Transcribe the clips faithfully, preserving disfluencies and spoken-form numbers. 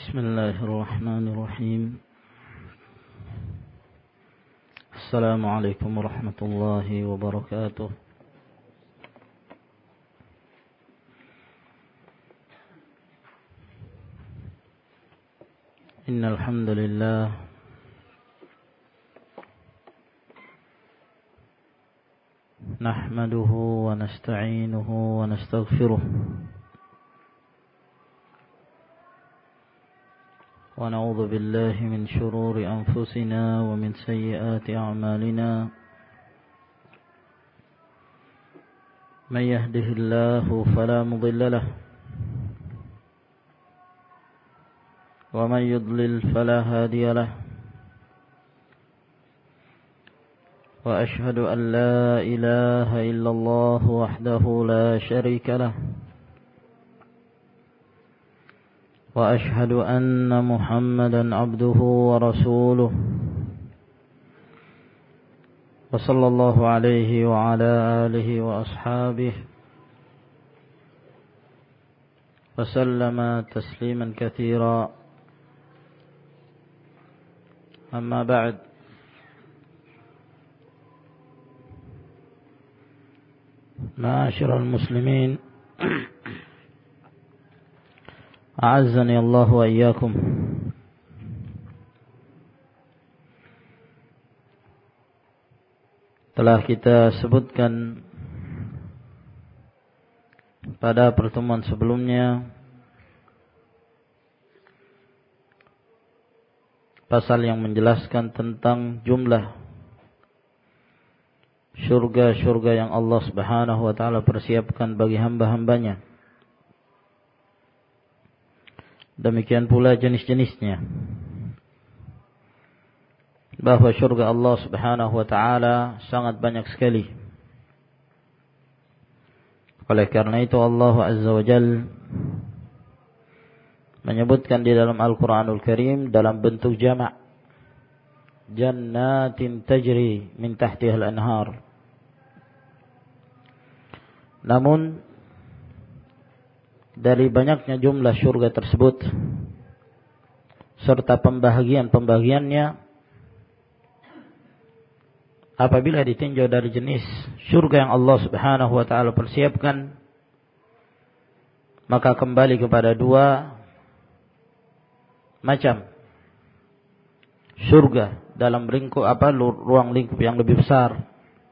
بسم الله الرحمن الرحيم. السلام عليكم ورحمة الله وبركاته. إن الحمد لله نحمده ونستعينه ونستغفره ونعوذ بالله من شرور أنفسنا ومن سيئات أعمالنا. من يهده الله فلا مضل له ومن يضلل فلا هادي له. وأشهد أن لا إله إلا الله وحده لا شريك له وأشهد أن محمدا عبده ورسوله وصلى الله عليه وعلى آله وأصحابه وسلم تسليما كثيرا. أما بعد، معاشر المسلمين أعزني الله وإياكم. Telah kita sebutkan pada pertemuan sebelumnya pasal yang menjelaskan tentang jumlah syurga-syurga yang Allah Subhanahu wa taala persiapkan bagi hamba-hambanya. Demikian pula jenis-jenisnya. Bahwa syurga Allah Subhanahu wa taala sangat banyak sekali. Oleh karena itu Allah Azza wa Jalla menyebutkan di dalam Al-Qur'anul Karim dalam bentuk jama', jannatin tajri min tahtiha al-anhar. Namun dari banyaknya jumlah syurga tersebut serta pembahagian-pembahagiannya, apabila ditinjau dari jenis syurga yang Allah Subhanahu wa taala persiapkan, maka kembali kepada dua macam syurga dalam lingkup apa ruang lingkup yang lebih besar.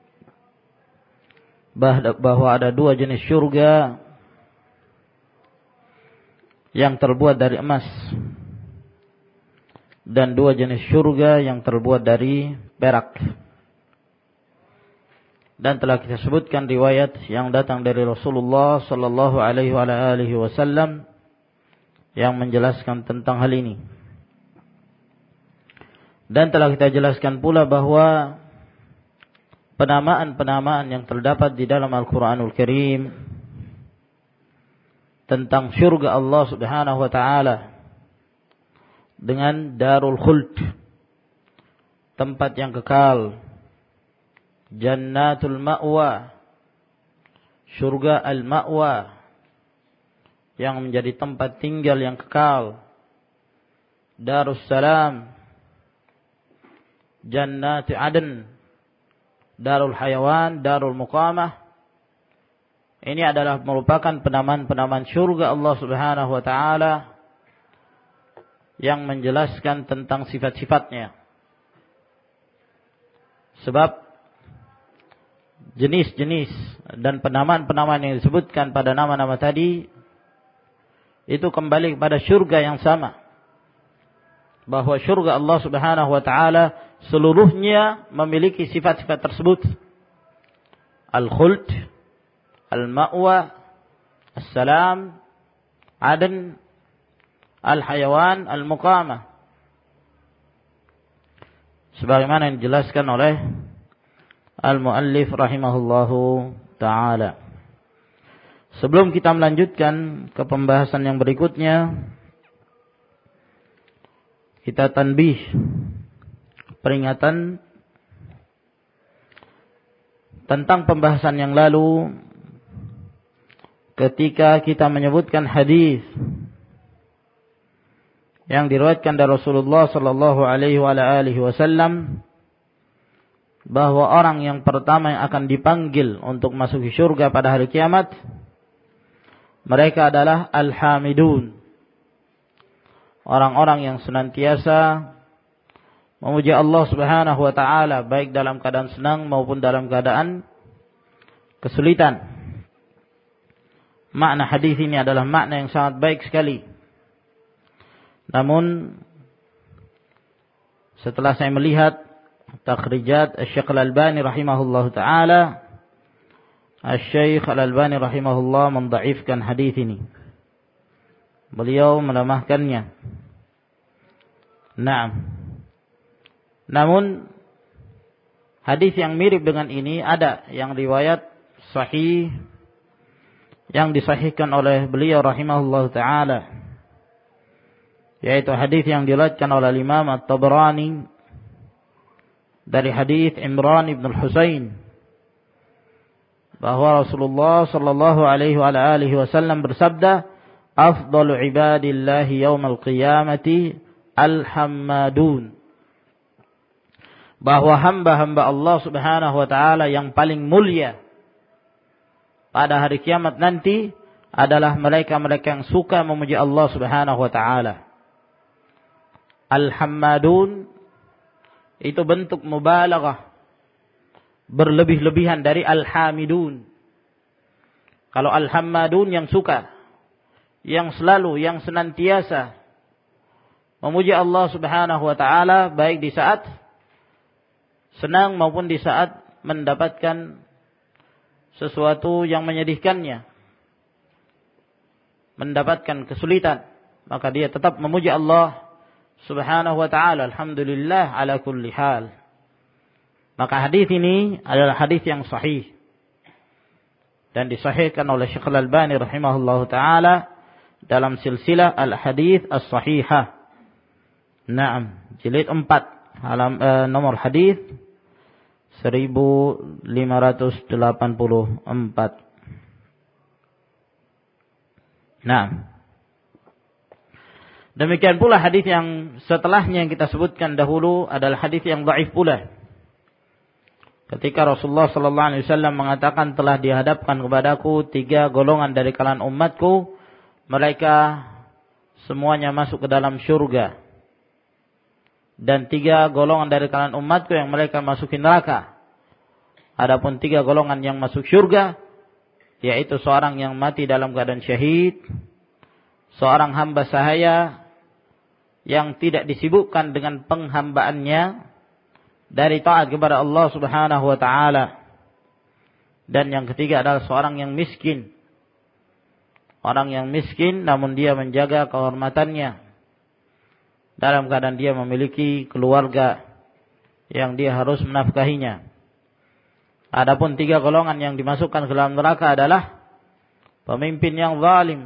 Bahwa ada dua jenis syurga yang terbuat dari emas dan dua jenis syurga yang terbuat dari perak. Dan telah kita sebutkan riwayat yang datang dari Rasulullah sallallahu alaihi wasallam yang menjelaskan tentang hal ini. Dan telah kita jelaskan pula bahwa penamaan-penamaan yang terdapat di dalam Al-Qur'anul Karim tentang syurga Allah Subhanahu wa taala dengan darul khuld, tempat yang kekal, jannatul ma'wa, syurga al-ma'wa yang menjadi tempat tinggal yang kekal, darus salam, jannati adn, darul hayawan, darul muqamah. Ini adalah merupakan penamaan-penamaan syurga Allah Subhanahu wa taala yang menjelaskan tentang sifat-sifatnya. Sebab jenis-jenis dan penamaan-penamaan yang disebutkan pada nama-nama tadi itu kembali kepada syurga yang sama. Bahwa syurga Allah Subhanahu wa taala seluruhnya memiliki sifat-sifat tersebut. Al-khuld, al-ma'wa, as-salam, adn, al-hayawan, al-muqamah. Sebagaimana yang dijelaskan oleh al-muallif rahimahullahu ta'ala. Sebelum kita melanjutkan ke pembahasan yang berikutnya, kita tanbih, peringatan tentang pembahasan yang lalu ketika kita menyebutkan hadis yang diriwayatkan dari Rasulullah sallallahu alaihi wa alihi wasallam bahwa orang yang pertama yang akan dipanggil untuk masuk surga pada hari kiamat, mereka adalah al-hamidun, orang-orang yang senantiasa memuji Allah Subhanahu wa taala baik dalam keadaan senang maupun dalam keadaan kesulitan. Makna hadis ini adalah makna yang sangat baik sekali. Namun setelah saya melihat takhrijat Asy-Syaikh Al-Albani rahimahullahu taala, Asy-Syaikh Al-Albani rahimahullah mendhaifkan hadis ini. Beliau melemahkannya. Naam. Namun hadis yang mirip dengan ini ada yang riwayat sahih yang disahihkan oleh beliau rahimahullahu taala, yaitu hadis yang diriwayatkan oleh Imam At-Tabrani dari hadis Imran ibn al-Husain bahwa Rasulullah sallallahu alaihi wa alihi wasallam bersabda, "Afdalu ibadillahi yaumal qiyamati al-hammadun." Bahwa hamba-hamba Allah Subhanahu wa taala yang paling mulia pada hari kiamat nanti adalah mereka-mereka yang suka memuji Allah Subhanahu wa taala. Al-hammadun itu bentuk mubalaghah, berlebih-lebihan dari al-hamidun. Kalau al-hammadun yang suka, yang selalu, yang senantiasa memuji Allah Subhanahu wa taala baik di saat senang maupun di saat mendapatkan sesuatu yang menyedihkannya, mendapatkan kesulitan, maka dia tetap memuji Allah Subhanahu wa ta'ala, alhamdulillah ala kulli hal. Maka hadis ini adalah hadis yang sahih dan disahihkan oleh Syekh Al-Albani rahimahullahu taala dalam silsilah al-hadis as-sahihah. Naam, jilid empat, alam, eh, nomor hadis seribu lima ratus delapan puluh empat. Naam. Demikian pula hadis yang setelahnya yang kita sebutkan dahulu adalah hadis yang dhaif pula. Ketika Rasulullah sallallahu alaihi wasallam mengatakan, telah dihadapkan kepadaku tiga golongan dari kalangan umatku, mereka semuanya masuk ke dalam syurga. Dan tiga golongan dari kalangan umatku yang mereka masuki neraka. Adapun tiga golongan yang masuk syurga, yaitu seorang yang mati dalam keadaan syahid, seorang hamba sahaya yang tidak disibukkan dengan penghambaannya dari taat kepada Allah Subhanahu wa taala. Dan yang ketiga adalah seorang yang miskin. Orang yang miskin namun dia menjaga kehormatannya dalam keadaan dia memiliki keluarga yang dia harus menafkahinya. Adapun tiga golongan yang dimasukkan ke dalam neraka adalah pemimpin yang zalim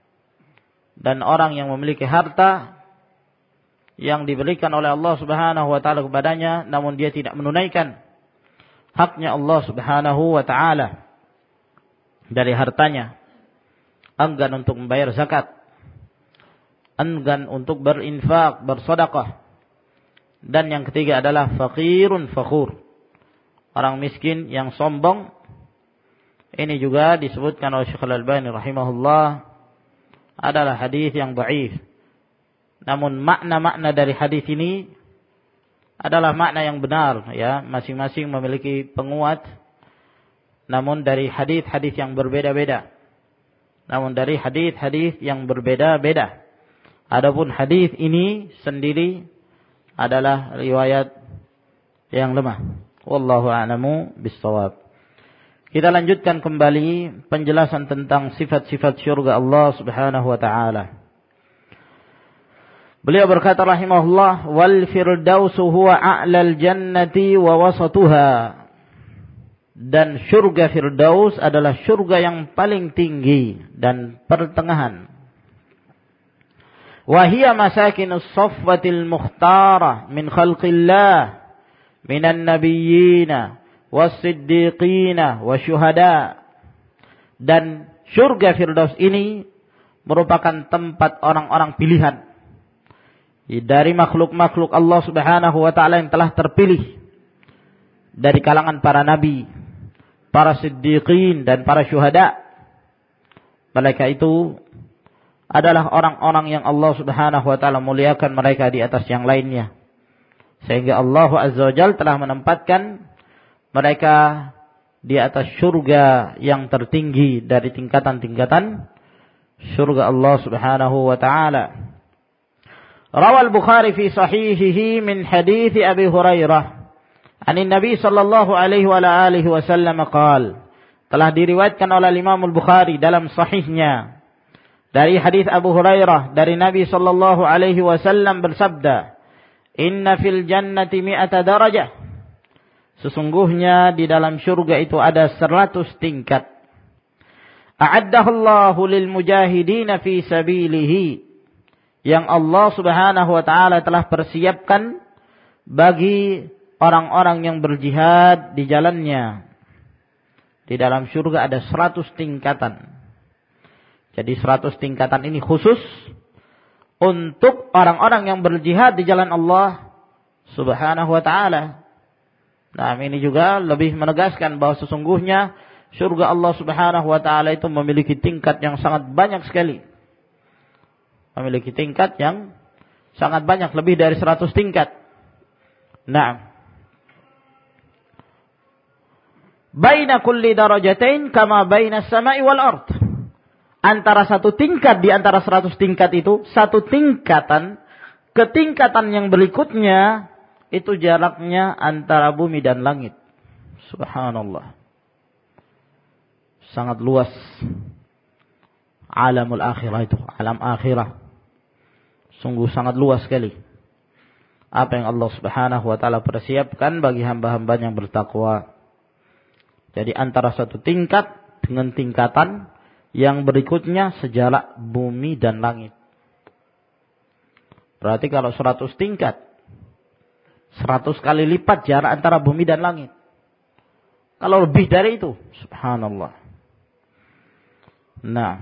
dan orang yang memiliki harta yang diberikan oleh Allah Subhanahu wa taala kepadanya namun dia tidak menunaikan haknya Allah Subhanahu wa taala dari hartanya, enggan untuk membayar zakat, enggan untuk berinfak, bersedekah. Dan yang ketiga adalah faqirun fakhur, orang miskin yang sombong. Ini juga disebutkan oleh Syekh Al-Albani rahimahullah adalah hadis yang dhaif. Namun makna-makna dari hadis ini adalah makna yang benar, ya, masing-masing memiliki penguat. Namun dari hadis-hadis yang berbeda-beda. Namun dari hadis-hadis yang berbeda-beda. Adapun hadis ini sendiri adalah riwayat yang lemah. Wallahu a'lamu bis-shawab. Kita lanjutkan kembali penjelasan tentang sifat-sifat syurga Allah Subhanahu wa taala. Beliau berkata rahimahullah, wal firdausu huwa a'lal jannati wa wasatuha. Dan syurga Firdaus adalah syurga yang paling tinggi dan pertengahan. Wa hiya masakinus safwatil mukhtarah min khalqillah minan nabiyyina was-siddiqina wasyuhada. Dan syurga Firdaus ini merupakan tempat orang-orang pilihan dari makhluk-makhluk Allah Subhanahu wa taala yang telah terpilih dari kalangan para nabi, para siddiqin dan para syuhada. Mereka itu adalah orang-orang yang Allah Subhanahu wa taala muliakan mereka di atas yang lainnya. Sehingga Allah Azza wa Jalla telah menempatkan mereka di atas surga yang tertinggi dari tingkatan-tingkatan surga Allah Subhanahu wa taala. Rawal Bukhari fi sahihihi min hadits Abi Hurairah an Nabi sallallahu alaihi wa alihi wasallam qaal. Telah diriwayatkan oleh Imam Al-Bukhari dalam sahihnya dari hadis Abu Hurairah dari Nabi sallallahu alaihi wasallam bersabda, "Inna fil jannati mi'ata darajah." Sesungguhnya di dalam surga itu ada seratus tingkat. A'addahullahu lil mujahidina fi sabilihi. Yang Allah Subhanahu wa taala telah persiapkan bagi orang-orang yang berjihad di jalannya. Di dalam surga ada seratus tingkatan. Jadi seratus tingkatan ini khusus untuk orang-orang yang berjihad di jalan Allah Subhanahu wa taala. Nah, ini juga lebih menegaskan bahwa sesungguhnya surga Allah Subhanahu wa taala itu memiliki tingkat yang sangat banyak sekali. Memiliki tingkat yang sangat banyak, lebih dari seratus tingkat. Nah, baina kulli darajatain kama baina as-sama'i wal ard. Antara satu tingkat di antara seratus tingkat itu, satu tingkatan ke tingkatan yang berikutnya itu jaraknya antara bumi dan langit. Subhanallah. Sangat luas. Alamul akhirah itu, alam akhirah. Sungguh sangat luas sekali. Apa yang Allah Subhanahu wa taala persiapkan bagi hamba-hamba yang bertakwa. Jadi antara satu tingkat dengan tingkatan yang berikutnya sejarak bumi dan langit. Berarti kalau seratus tingkat, seratus kali lipat jarak antara bumi dan langit. Kalau lebih dari itu, subhanallah. Nah,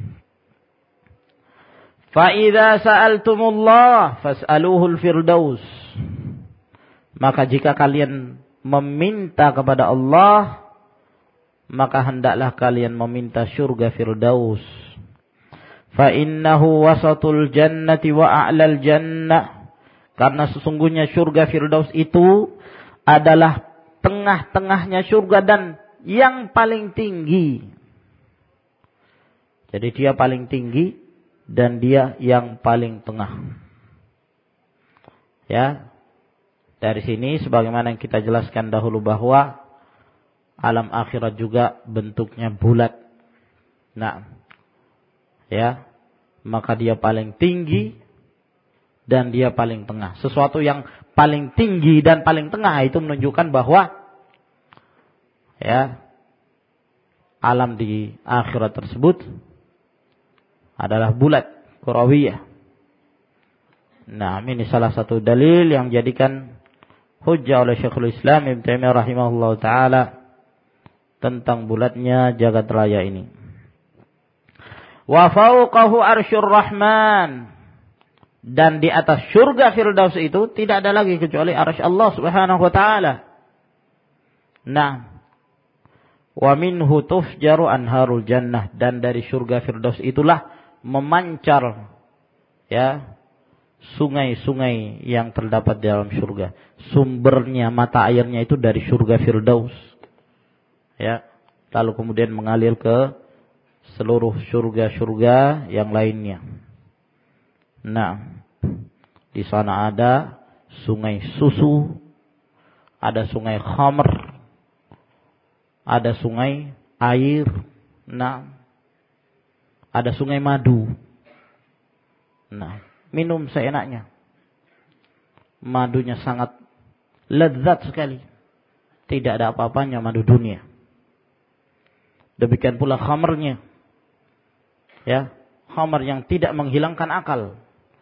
فَإِذَا سَأَلْتُمُ اللَّهَ فَاسْأَلُوهُ الْفِرْدَوْسِ. Maka jika kalian meminta kepada Allah, maka hendaklah kalian meminta surga Firdaus. فَإِنَّهُ وَسَطُ الْجَنَّةِ وَأَعْلَى الْجَنَّةِ. Karena sesungguhnya surga Firdaus itu adalah tengah-tengahnya surga dan yang paling tinggi. Jadi dia paling tinggi dan dia yang paling tengah. Ya. Dari sini sebagaimana yang kita jelaskan dahulu bahwa alam akhirat juga bentuknya bulat. Nah. Ya. Maka dia paling tinggi dan dia paling tengah. Sesuatu yang paling tinggi dan paling tengah itu menunjukkan bahwa ya, alam di akhirat tersebut adalah bulat, kurawiyah. Nah, ini salah satu dalil yang dijadikan hujjah oleh Syekhul Islam Ibnu Taimiyah rahimahullah taala tentang bulatnya jagat raya ini. Wa fawqahu arsyur rahman. Dan di atas surga Firdaus itu tidak ada lagi kecuali arsy Allah Subhanahu wa taala. Nah, wa minhu tufjaru anharul jannah, dan dari surga Firdaus itulah memancar ya sungai-sungai yang terdapat di dalam surga. Sumbernya, mata airnya itu dari surga Firdaus. Ya, lalu kemudian mengalir ke seluruh surga-surga yang lainnya. Nah, di sana ada sungai susu, ada sungai khamr, ada sungai air, nah, ada sungai madu. Nah, minum seenaknya. Madunya sangat lezat sekali. Tidak ada apa-apanya madu dunia. Demikian pula khamrnya. Ya, khamr yang tidak menghilangkan akal.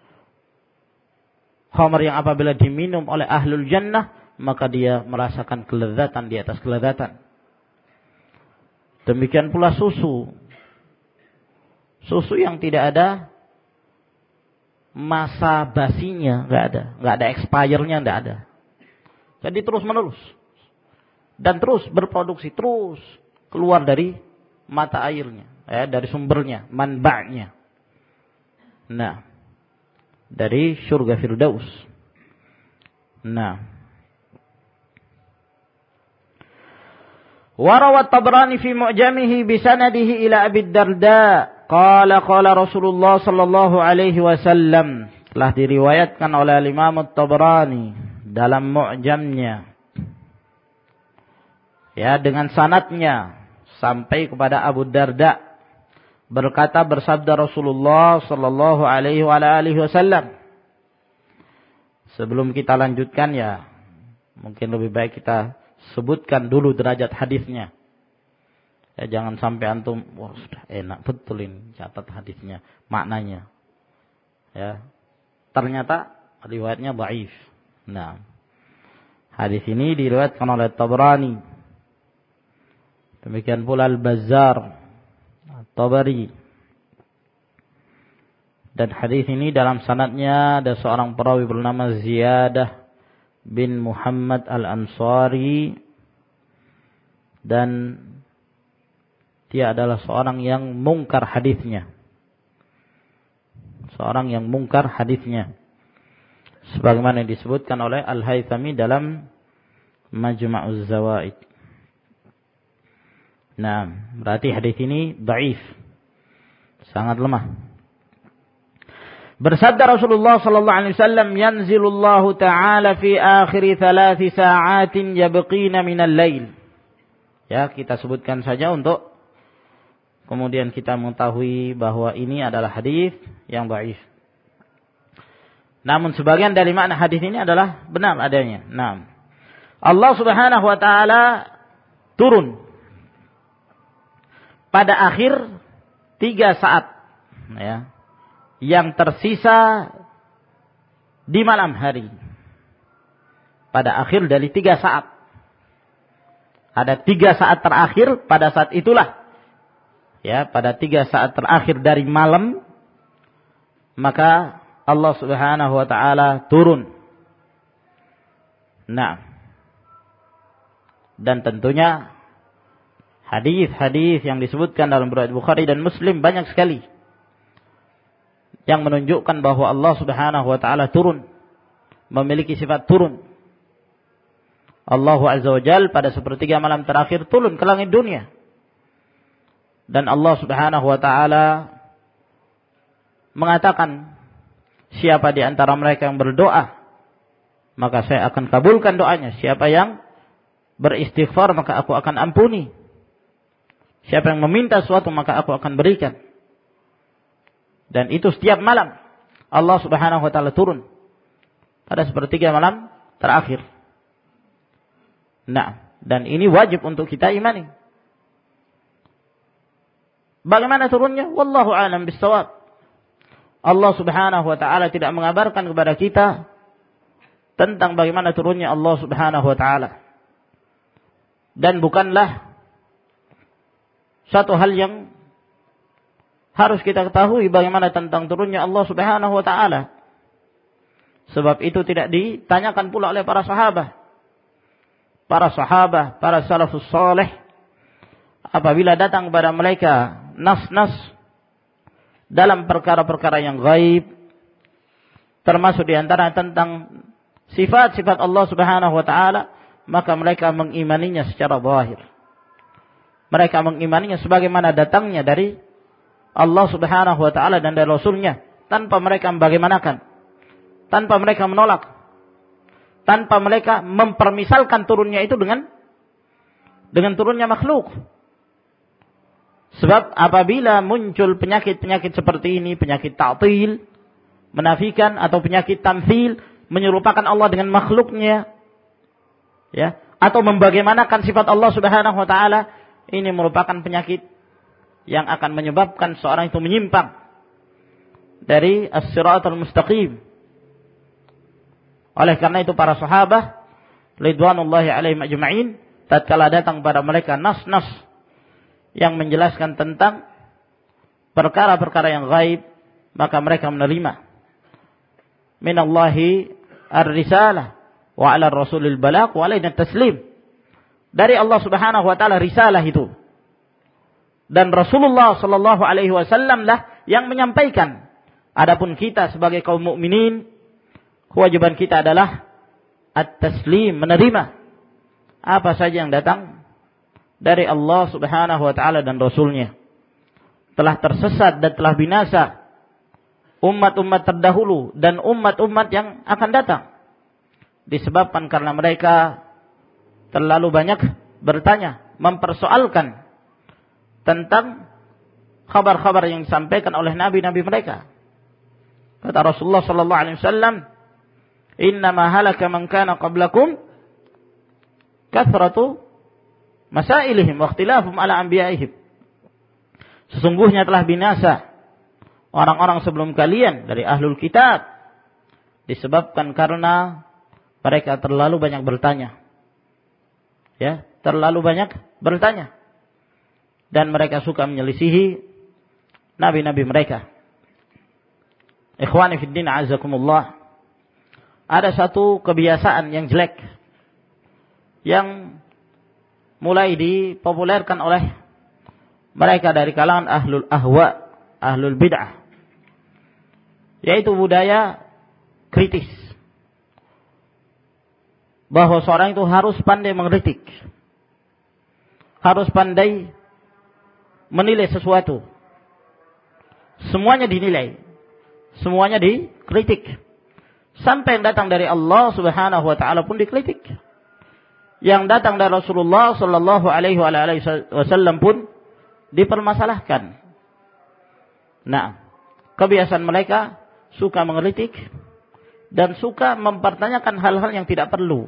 Khamr yang apabila diminum oleh ahlul jannah, maka dia merasakan kelezatan di atas kelezatan. Demikian pula susu. Susu yang tidak ada masa basinya, nggak ada, nggak ada expire-nya, nggak ada. Jadi terus menerus dan terus berproduksi, terus keluar dari mata airnya, ya, dari sumbernya, manba'nya. Nah, dari surga Firdaus. Nah, warawat Tabrani fi mu'jamihi bisanadihi ila Abi Darda qala qala Rasulullah sallallahu alaihi wasallam, telah diriwayatkan oleh Imam Tabrani dalam mu'jamnya, ya, dengan sanadnya sampai kepada Abu Darda, berkata, bersabda Rasulullah sallallahu alaihi wa alihi wasallam. Sebelum kita lanjutkan, ya, mungkin lebih baik kita sebutkan dulu derajat hadisnya. Ya, jangan sampai antum, wah sudah enak betul ini catat hadisnya, maknanya. Ya. Ternyata riwayatnya dhaif. Nah, hadis ini diriwayatkan oleh Tabrani. Demikian pula Al-Bazzar, At-Tabari. Dan hadis ini dalam sanadnya ada seorang perawi bernama Ziyadah bin Muhammad Al-Ansari, dan dia adalah seorang yang mungkar hadisnya. Seorang yang mungkar hadisnya. Sebagaimana disebutkan oleh Al-Haythami dalam Majma'uz Zawaid. Nah, berarti hadis ini dhaif, sangat lemah. Bersabda Rasulullah sallallahu alaihi wasallam, yanzilullahu ta'ala fi akhir thalathi sa'atin yabqina minal lail. Ya, kita sebutkan saja untuk kemudian kita mengetahui bahwa ini adalah hadis yang dhaif. Namun sebagian dari makna hadis ini adalah benar adanya. Nah, Allah Subhanahu wa taala turun pada akhir tiga saat, ya, yang tersisa di malam hari. Pada akhir dari tiga saat. Ada tiga saat terakhir, pada saat itulah, ya, pada tiga saat terakhir dari malam, maka Allah Subhanahu wa taala turun. Nah, dan tentunya hadis-hadis yang disebutkan dalam riwayat Bukhari dan Muslim banyak sekali yang menunjukkan bahwa Allah Subhanahu wa taala turun, memiliki sifat turun. Allah Azza wa Jalla pada sepertiga malam terakhir turun ke langit dunia. Dan Allah Subhanahu wa taala mengatakan, siapa di antara mereka yang berdoa, maka saya akan kabulkan doanya. Siapa yang beristighfar, maka aku akan ampuni. Siapa yang meminta sesuatu, maka aku akan berikan. Dan itu setiap malam Allah Subhanahu wa taala turun pada sepertiga malam terakhir. Nah, dan ini wajib untuk kita imani. Bagaimana turunnya? Wallahu a'lam bissawab. Allah Subhanahu wa taala tidak mengabarkan kepada kita tentang bagaimana turunnya Allah Subhanahu wa taala. Dan bukanlah satu hal yang harus kita ketahui bagaimana tentang turunnya Allah Subhanahu wa taala. Sebab itu tidak ditanyakan pula oleh para sahabat. Para sahabat, para salafus saleh, apabila datang kepada mereka nas-nas dalam perkara-perkara yang gaib, termasuk di antara tentang sifat-sifat Allah Subhanahu wa taala, maka mereka mengimaninya secara zahir. Mereka mengimaninya sebagaimana datangnya dari Allah Subhanahu wa taala dan dari Rasulnya, tanpa mereka membagaimanakan, tanpa mereka menolak, tanpa mereka mempermisalkan turunnya itu dengan dengan turunnya makhluk. Sebab apabila muncul penyakit-penyakit seperti ini, penyakit ta'til, menafikan, atau penyakit tamthil, menyerupakan Allah dengan makhluknya, ya, atau membagaimanakan sifat Allah Subhanahu wa taala, ini merupakan penyakit yang akan menyebabkan seorang itu menyimpang dari as-siratal mustaqim. Oleh karena itu para sahabat ridwanullahi alaihim ajma'in, tatkala datang pada mereka nas-nas yang menjelaskan tentang perkara-perkara yang gaib, maka mereka menerima. minallahi ar-risalah wa 'ala ar-rasulil balagh wa 'alaina taslim. Dari Allah Subhanahu wa taala risalah itu. Dan Rasulullah sallallahu alaihi wasallam lah yang menyampaikan. Adapun kita sebagai kaum mukminin, kewajiban kita adalah at-taslim, menerima apa saja yang datang dari Allah Subhanahu wa taala dan Rasulnya. Telah tersesat dan telah binasa umat-umat terdahulu dan umat-umat yang akan datang. Disebabkan karena mereka terlalu banyak bertanya, mempersoalkan tentang kabar-kabar yang disampaikan oleh nabi-nabi mereka. Kata Rasulullah sallallahu alaihi wasallam, "Innama halaka man kana qablakum kathratu masailihim wa ikhtilafum ala anbiya'ihim." Sesungguhnya telah binasa orang-orang sebelum kalian dari ahlul kitab disebabkan karena mereka terlalu banyak bertanya. Ya, terlalu banyak bertanya. Dan mereka suka menyelisihi nabi-nabi mereka. Ikhwani fiddin azakumullah. Ada satu kebiasaan yang jelek yang mulai dipopulerkan oleh mereka dari kalangan ahlul ahwa, ahlul bid'ah, yaitu budaya kritis. Bahwa seorang itu harus pandai mengkritik, harus pandai menilai sesuatu. Semuanya dinilai, semuanya dikritik. Sampai yang datang dari Allah Subhanahu wa taala pun dikritik. Yang datang dari Rasulullah sallallahu alaihi wasallam pun dipermasalahkan. Nah, kebiasaan mereka suka mengkritik dan suka mempertanyakan hal-hal yang tidak perlu.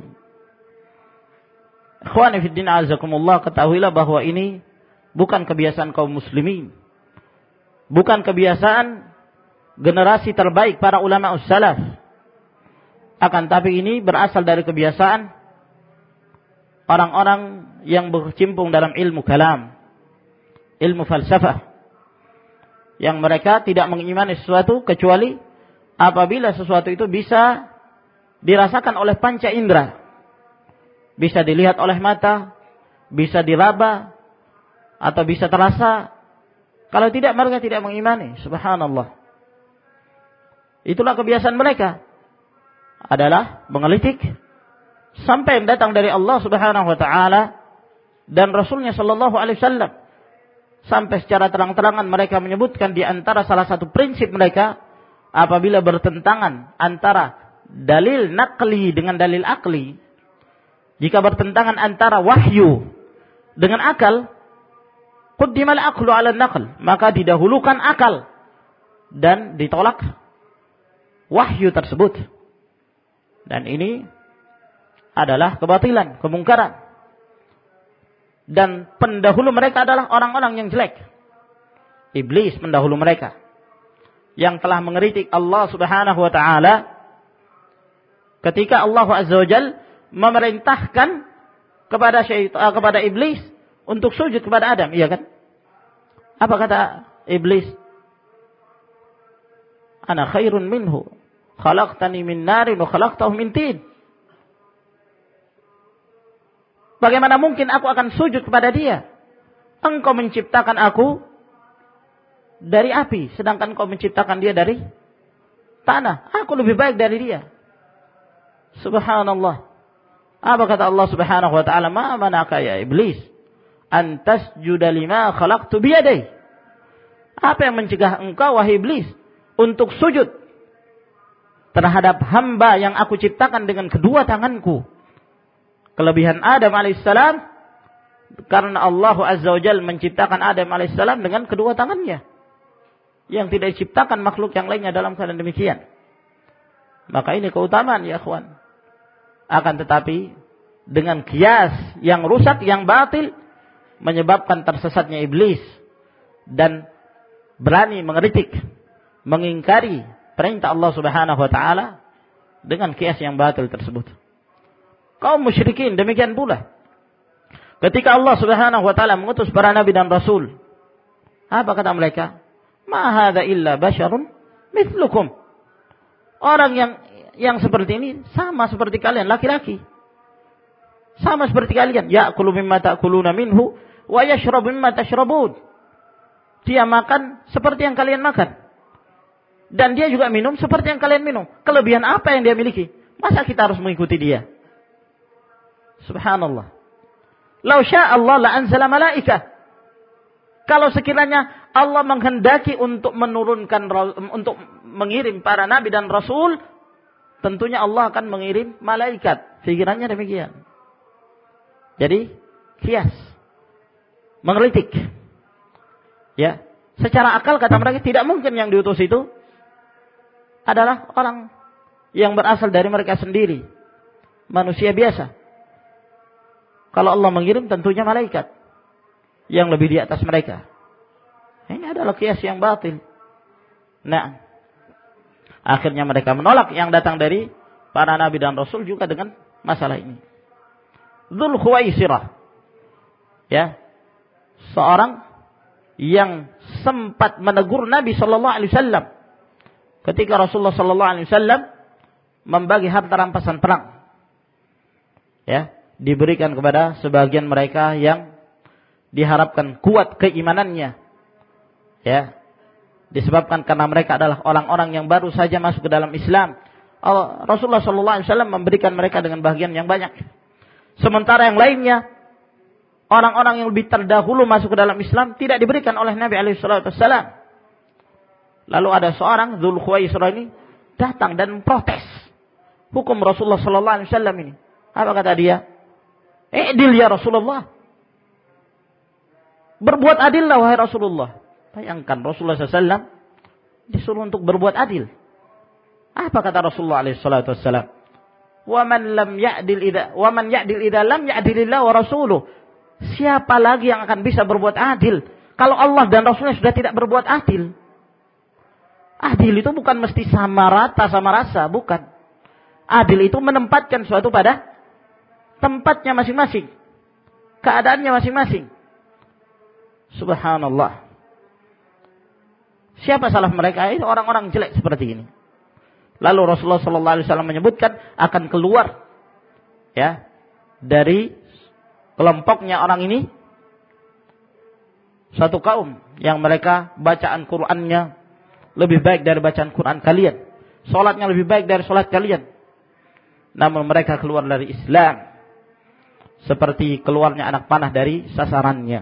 Ikhwani fiddin azakumullah, ketahuilah bahwa ini bukan kebiasaan kaum muslimin. Bukan kebiasaan generasi terbaik para ulama ussalaf. Akan tapi ini berasal dari kebiasaan orang-orang yang berkecimpung dalam ilmu kalam, ilmu falsafah, yang mereka tidak mengimani sesuatu kecuali apabila sesuatu itu bisa dirasakan oleh panca indera, bisa dilihat oleh mata, bisa diraba, atau bisa terasa. Kalau tidak, mereka tidak mengimani. Subhanallah. Itulah kebiasaan mereka, adalah menggelitik sampai yang datang dari Allah Subhanahu wa taala dan Rasulnya sallallahu alaihi wasallam. Sampai secara terang-terangan mereka menyebutkan di antara salah satu prinsip mereka, apabila bertentangan antara dalil naqli dengan dalil akli, jika bertentangan antara wahyu dengan akal, quddimal aqlu 'ala naql, maka didahulukan akal dan ditolak wahyu tersebut. Dan ini adalah kebatilan, kemungkaran. Dan pendahulu mereka adalah orang-orang yang jelek. Iblis pendahulu mereka, yang telah mengkritik Allah Subhanahu wa taala ketika Allah Azza wa Jalla memerintahkan kepada syaitan, kepada iblis untuk sujud kepada Adam, iya kan? Apa kata iblis? Ana khairun minhu, khalaqtani min narin wa khalaqtahu min tin. Bagaimana mungkin aku akan sujud kepada dia? Engkau menciptakan aku dari api, sedangkan engkau menciptakan dia dari tanah. Aku lebih baik dari dia. Subhanallah. Apa kata Allah Subhanahu wa taala? Ma manaka ya iblis an tasjuda lima khalaqtu biyadai. Apa yang mencegah engkau wahai iblis untuk sujud terhadap hamba yang aku ciptakan dengan kedua tanganku? Kelebihan Adam alaihissalam, karena Allah Azza wa Jalla menciptakan Adam alaihissalam dengan kedua tangannya, yang tidak diciptakan makhluk yang lainnya dalam keadaan demikian. Maka ini keutamaan ya akhwan. Akan tetapi dengan kias yang rusak, yang batil, menyebabkan tersesatnya iblis dan berani mengkritik, mengingkari perintah Allah Subhanahu wa taala dengan kias yang batil tersebut. Kaum musyrikin demikian pula. Ketika Allah Subhanahu wa taala mengutus para nabi dan rasul, apa kata mereka? Ma hadza illa basyarun mithlukum. Orang yang yang seperti ini sama seperti kalian, laki-laki. Sama seperti kalian. Ya'kulu mimma ta'kuluna minhu wa yashrabu mimma tashrabun. Dia makan seperti yang kalian makan. Dan dia juga minum seperti yang kalian minum. Kelebihan apa yang dia miliki? Masa kita harus mengikuti dia? Subhanallah. Lau syaa Allah la anzala malaikah. Kalau sekiranya Allah menghendaki untuk menurunkan, untuk mengirim para nabi dan rasul, tentunya Allah akan mengirim malaikat. Pikirannya demikian. Jadi kias, menggelitik. Ya, secara akal kata mereka tidak mungkin yang diutus itu adalah orang yang berasal dari mereka sendiri, manusia biasa. Kalau Allah mengirim tentunya malaikat yang lebih di atas mereka. Ini adalah kias yang batil. Nah, akhirnya mereka menolak yang datang dari para nabi dan rasul juga dengan masalah ini. Dzul Khuwaisirah, ya, seorang yang sempat menegur Nabi sallallahu alaihi wasallam ketika Rasulullah sallallahu alaihi wasallam membagi harta rampasan perang. Ya, diberikan kepada sebagian mereka yang diharapkan kuat keimanannya. Ya, disebabkan karena mereka adalah orang-orang yang baru saja masuk ke dalam Islam. Rasulullah sallallahu alaihi wasallam memberikan mereka dengan bagian yang banyak. Sementara yang lainnya, orang-orang yang lebih terdahulu masuk ke dalam Islam tidak diberikan oleh Nabi alaihi wasallam. Lalu ada seorang Dzul Khuwaisirah ini datang dan memprotes hukum Rasulullah sallallahu alaihi wasallam ini. Apa kata dia? "I'dil ya Rasulullah." Berbuat adillah wahai Rasulullah. Bayangkan Rasulullah sallallahu alaihi wasallam disuruh untuk berbuat adil. Apa kata Rasulullah alaihi wasallam? "Wa man lam ya'dil idza wa man ya'dil idza lam ya'dilillah wa rasuluh." Siapa lagi yang akan bisa berbuat adil kalau Allah dan Rasulnya sudah tidak berbuat adil? Adil itu bukan mesti sama rata sama rasa, bukan. Adil itu menempatkan suatu pada tempatnya masing-masing, keadaannya masing-masing. Subhanallah. Siapa salah mereka? Itu orang-orang jelek seperti ini. Lalu Rasulullah sallallahu alaihi wasallam menyebutkan akan keluar, ya, dari kelompoknya orang ini satu kaum yang mereka bacaan Qur'annya lebih baik dari bacaan Qur'an kalian, salatnya lebih baik dari salat kalian, namun mereka keluar dari Islam seperti keluarnya anak panah dari sasarannya.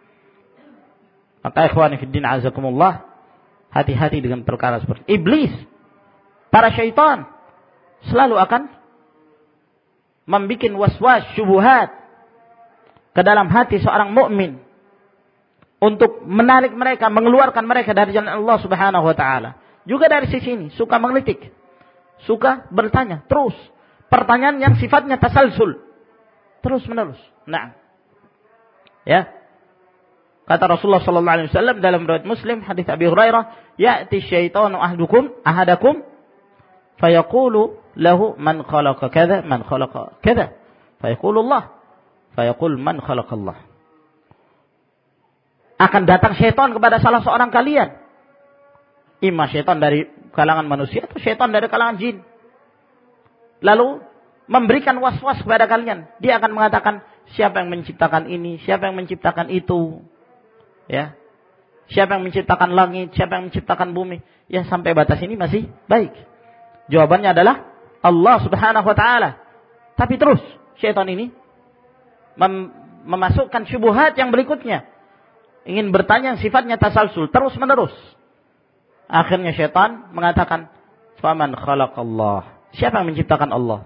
Maka ikhwani fiddin azakumullah, hati-hati dengan perkara seperti iblis. Para syaitan selalu akan membikin waswas syubhat ke dalam hati seorang mukmin untuk menarik mereka, mengeluarkan mereka dari jalan Allah Subhanahu wa taala. Juga dari sisi ini suka menggelitik, suka bertanya terus, pertanyaan yang sifatnya tasalsul, terus menerus. Nah, ya, kata Rasulullah sallallahu alaihi wasallam dalam riwayat Muslim hadis Abi Hurairah, "Ya'ti syaitanu ahdukum ahadakum fayaqulu lahu man khalaqa kadza man khalaqa kadza fayaqulu Allah fayaqul man khalaqa Allah." Akan datang syaitan kepada salah seorang kalian, imma syaitan dari kalangan manusia atau syaitan dari kalangan jin, lalu memberikan was-was kepada kalian. Dia akan mengatakan, siapa yang menciptakan ini, siapa yang menciptakan itu, ya, siapa yang menciptakan langit, siapa yang menciptakan bumi. Ya, sampai batas ini masih baik. Jawabannya adalah Allah Subhanahu wa taala. Tapi terus syaitan ini mem- memasukkan syubhat yang berikutnya. Ingin bertanya yang sifatnya tasalsul, terus menerus. Akhirnya syaitan mengatakan, "Faman khalaqallah." Siapa yang menciptakan Allah?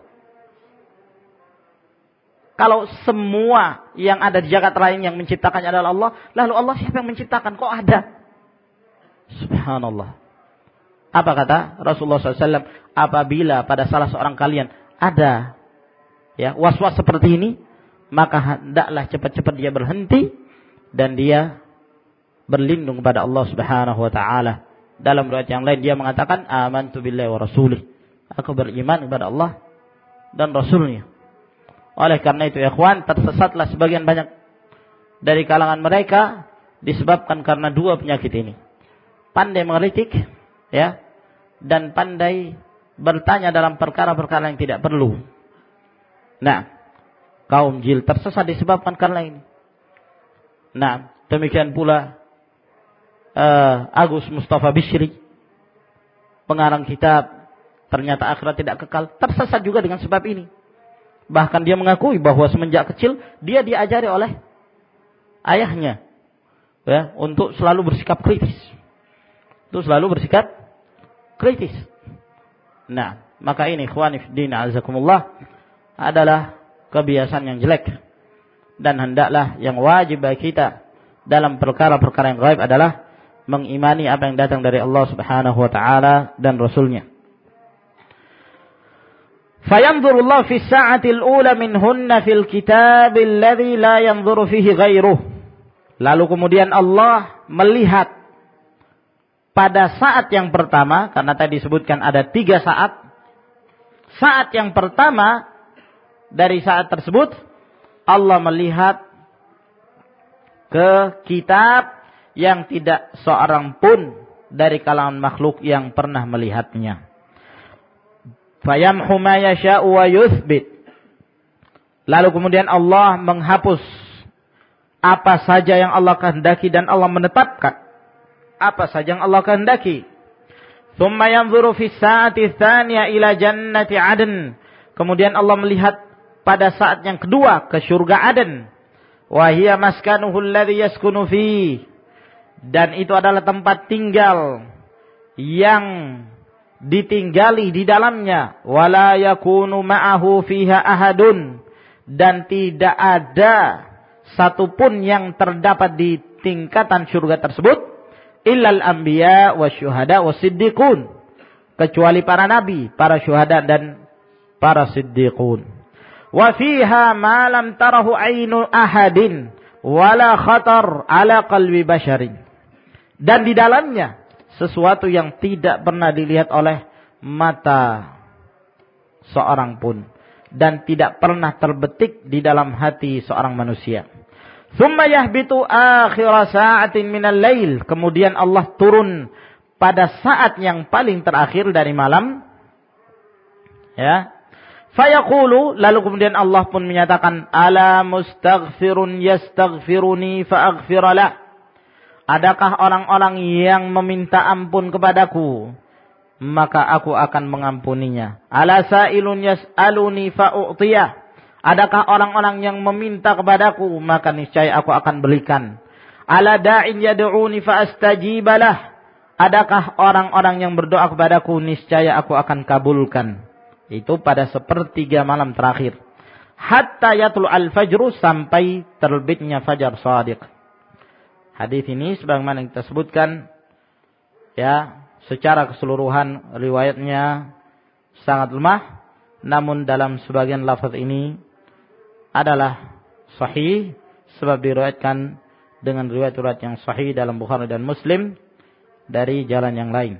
Kalau semua yang ada di jagat lain yang menciptakannya adalah Allah, lalu Allah siapa yang menciptakan? Kok ada? Subhanallah. Apa kata Rasulullah shallallahu alaihi wasallam? Apabila pada salah seorang kalian ada, ya, was-was seperti ini, maka hendaklah cepat-cepat dia berhenti dan dia berlindung kepada Allah Subhanahu wa taala. Dalam riwayat yang lain dia mengatakan, "Amantu billahi wa rasulih." Aku beriman kepada Allah dan Rasulnya. Oleh karena itu, ya ikhwan, tersesatlah sebagian banyak dari kalangan mereka disebabkan karena dua penyakit ini. Pandai mengkritik, ya, dan pandai bertanya dalam perkara-perkara yang tidak perlu. Nah, kaum jil tersesat disebabkan karena ini. Nah, demikian pula uh, Agus Mustafa Bishri, pengarang kitab Ternyata Akhirat Tidak Kekal, tersesat juga dengan sebab ini. Bahkan dia mengakui bahwa semenjak kecil dia diajari oleh ayahnya, ya, untuk selalu bersikap kritis. Untuk selalu bersikap kritis. Nah, maka ini ikhwani fiddin azakumullah adalah kebiasaan yang jelek, dan hendaklah yang wajib bagi kita dalam perkara-perkara yang gaib adalah mengimani apa yang datang dari Allah Subhanahu wa taala dan Rasulnya. Fayanzurullahu fi sa'atil ula minhunna fil kitabil ladzi la yanzuru fihi ghairuh. Lalu kemudian Allah melihat pada saat yang pertama, karena tadi disebutkan ada tiga saat. Saat yang pertama dari saat tersebut, Allah melihat ke kitab yang tidak seorang pun dari kalangan makhluk yang pernah melihatnya. Fayamhu ma yasha'u wa yuthbit. Lalu kemudian Allah menghapus apa saja yang Allah kehendaki dan Allah menetapkan apa saja yang Allah kehendaki. Thumma yanzuru fi sa'ati tsaniyah ila jannati 'adn. Kemudian Allah melihat pada saat yang kedua ke surga Aden. Wa hiya maskanuhu alladhi yaskunu fi. Dan itu adalah tempat tinggal yang ditinggali di dalamnya. Wala yakunu ma'ahu fiha ahadun. Dan tidak ada satupun yang terdapat di tingkatan surga tersebut illal anbiya wasyuhada wasiddiqun, kecuali para nabi, para syuhada dan para siddiqun. Wa fiha ma lam tarahu ainu ahadin wala khatar ala qalbi basharin. Dan di dalamnya sesuatu yang tidak pernah dilihat oleh mata seorang pun dan tidak pernah terbetik di dalam hati seorang manusia. Thumma yahbitu akhir sa'atin minal lail. Kemudian Allah turun pada saat yang paling terakhir dari malam. Ya. Fayaqulu, lalu kemudian Allah pun menyatakan, ala mustaghfirun yastaghfiruni faaghfiralah. Adakah orang-orang yang meminta ampun kepadaku, maka aku akan mengampuninya. Ala sa'ilun yas'aluni fa'u'tiyah. Adakah orang-orang yang meminta kepadaku, maka niscaya aku akan berikan. Ala da'in yad'uni fa'astajibalah. Adakah orang-orang yang berdoa kepadaku, niscaya aku akan kabulkan. Itu pada sepertiga malam terakhir. Hatta yatlu al-fajru, sampai terbitnya fajar shadiq. Hadis ini sebagaimana kita sebutkan, ya, secara keseluruhan riwayatnya sangat lemah. Namun dalam sebagian lafaz ini adalah sahih, sebab diriwayatkan dengan riwayat-riwayat yang sahih dalam Bukhari dan Muslim dari jalan yang lain.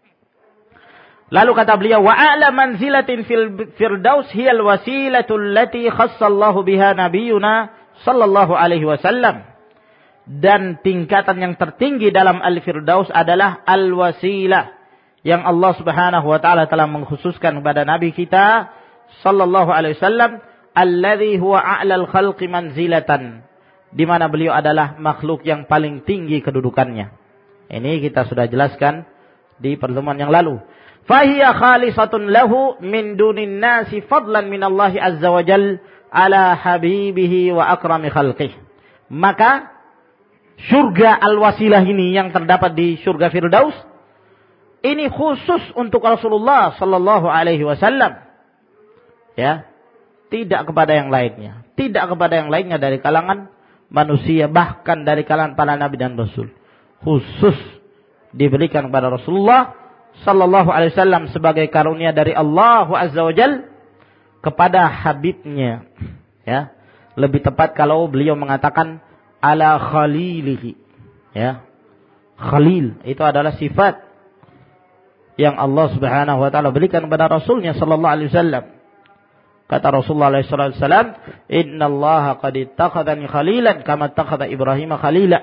Lalu kata beliau, wa a'la manzilatin fil firdaus hiyal wasilatul lati khassallahu biha nabiyuna sallallahu alaihi wasallam. Dan tingkatan yang tertinggi dalam al-firdaus adalah al-wasilah yang Allah Subhanahu wa taala telah mengkhususkan kepada nabi kita sallallahu alaihi wasallam, alladzi huwa a'lal khalqi manzilatan, di mana beliau adalah makhluk yang paling tinggi kedudukannya. Ini kita sudah jelaskan di pertemuan yang lalu. Fahiya khalisatun lahu min dunin nasi fadlan min Allah azza wa jal ala habibihi wa akrami khalqih. Maka surga al-wasilah ini yang terdapat di surga Firdaus ini khusus untuk Rasulullah sallallahu alaihi wasallam. Ya, tidak kepada yang lainnya, tidak kepada yang lainnya dari kalangan manusia, bahkan dari kalangan para nabi dan rasul. Khusus diberikan kepada Rasulullah sallallahu alaihi wasallam sebagai karunia dari Allah azza wajal kepada habibnya. Ya, lebih tepat kalau beliau mengatakan ala khalilihi. Ya, khalil itu adalah sifat yang Allah Subhanahu wa taala berikan kepada Rasulnya sallallahu alaihi wasallam. Kata Rasulullah alaihi wasallam, "Innallaha qad ittakhadhani khalilan kama ittakhadha Ibrahim khalila."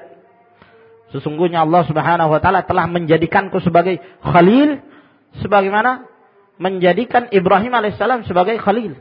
Sesungguhnya Allah Subhanahu wa taala telah menjadikanku sebagai khalil sebagaimana menjadikan Ibrahim alaihissalam sebagai khalil.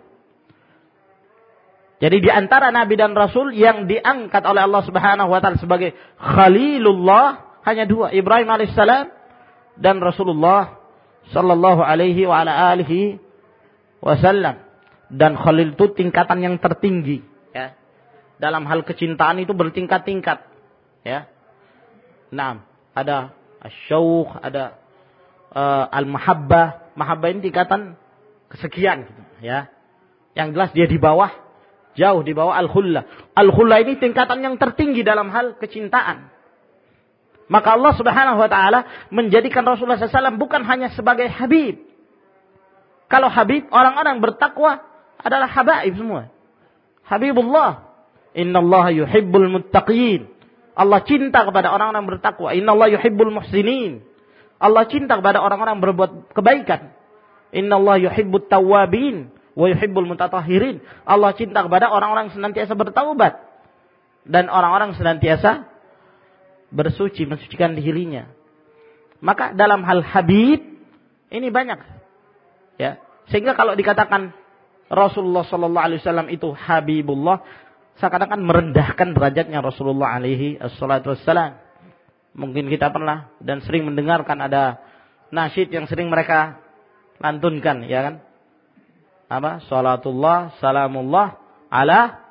Jadi di antara nabi dan rasul yang diangkat oleh Allah Subhanahu wa taala sebagai khalilullah hanya dua, Ibrahim alaihissalam dan Rasulullah sallallahu alaihi wa ala alihi wasallam. Dan khalil itu tingkatan yang tertinggi, ya. Dalam hal kecintaan itu bertingkat-tingkat, ya. Nah, ada asyauq, ada uh, al-mahabbah. Mahabbah ini tingkatan kesekian gitu, ya. Yang jelas dia di bawah, jauh di bawah al-khullah. Al-khullah ini tingkatan yang tertinggi dalam hal kecintaan. Maka Allah Subhanahu wa taala menjadikan Rasulullah sallallahu alaihi wasallam bukan hanya sebagai habib. Kalau habib, orang-orang bertakwa adalah habaib semua. Habibullah. Innallaha yuhibbul muttaqin. Allah cinta kepada orang-orang bertakwa. Innallaha yuhibbul muhsinin. Allah cinta kepada orang-orang berbuat kebaikan. Innallaha yuhibbut tawwabin wa yuhibbul mutatahhirin. Allah cinta kepada orang-orang senantiasa bertaubat dan orang-orang senantiasa bersuci, mensucikan dirinya. Maka dalam hal habib ini banyak, ya. Sehingga kalau dikatakan Rasulullah sallallahu alaihi wasallam itu habibullah, seakan-akan merendahkan derajatnya Rasulullah alaihi wassalatu wassalam. Mungkin kita pernah dan sering mendengarkan ada nasyid yang sering mereka lantunkan, ya kan? Apa? Salatullah salamullah ala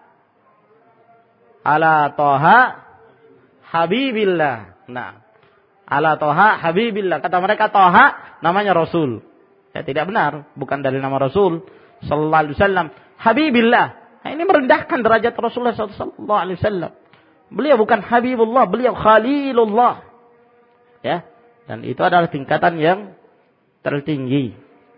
ala Toha Habibillah. Nah, ala Toha Habibillah. Kata mereka Toha namanya Rasul. Ya, tidak benar, bukan dari nama Rasul sallallahu alaihi wasallam. Habibillah. Nah, ini merendahkan derajat Rasulullah sallallahu alaihi wasallam. Beliau bukan Habibullah, beliau Khalilullah. Ya, dan itu adalah tingkatan yang tertinggi.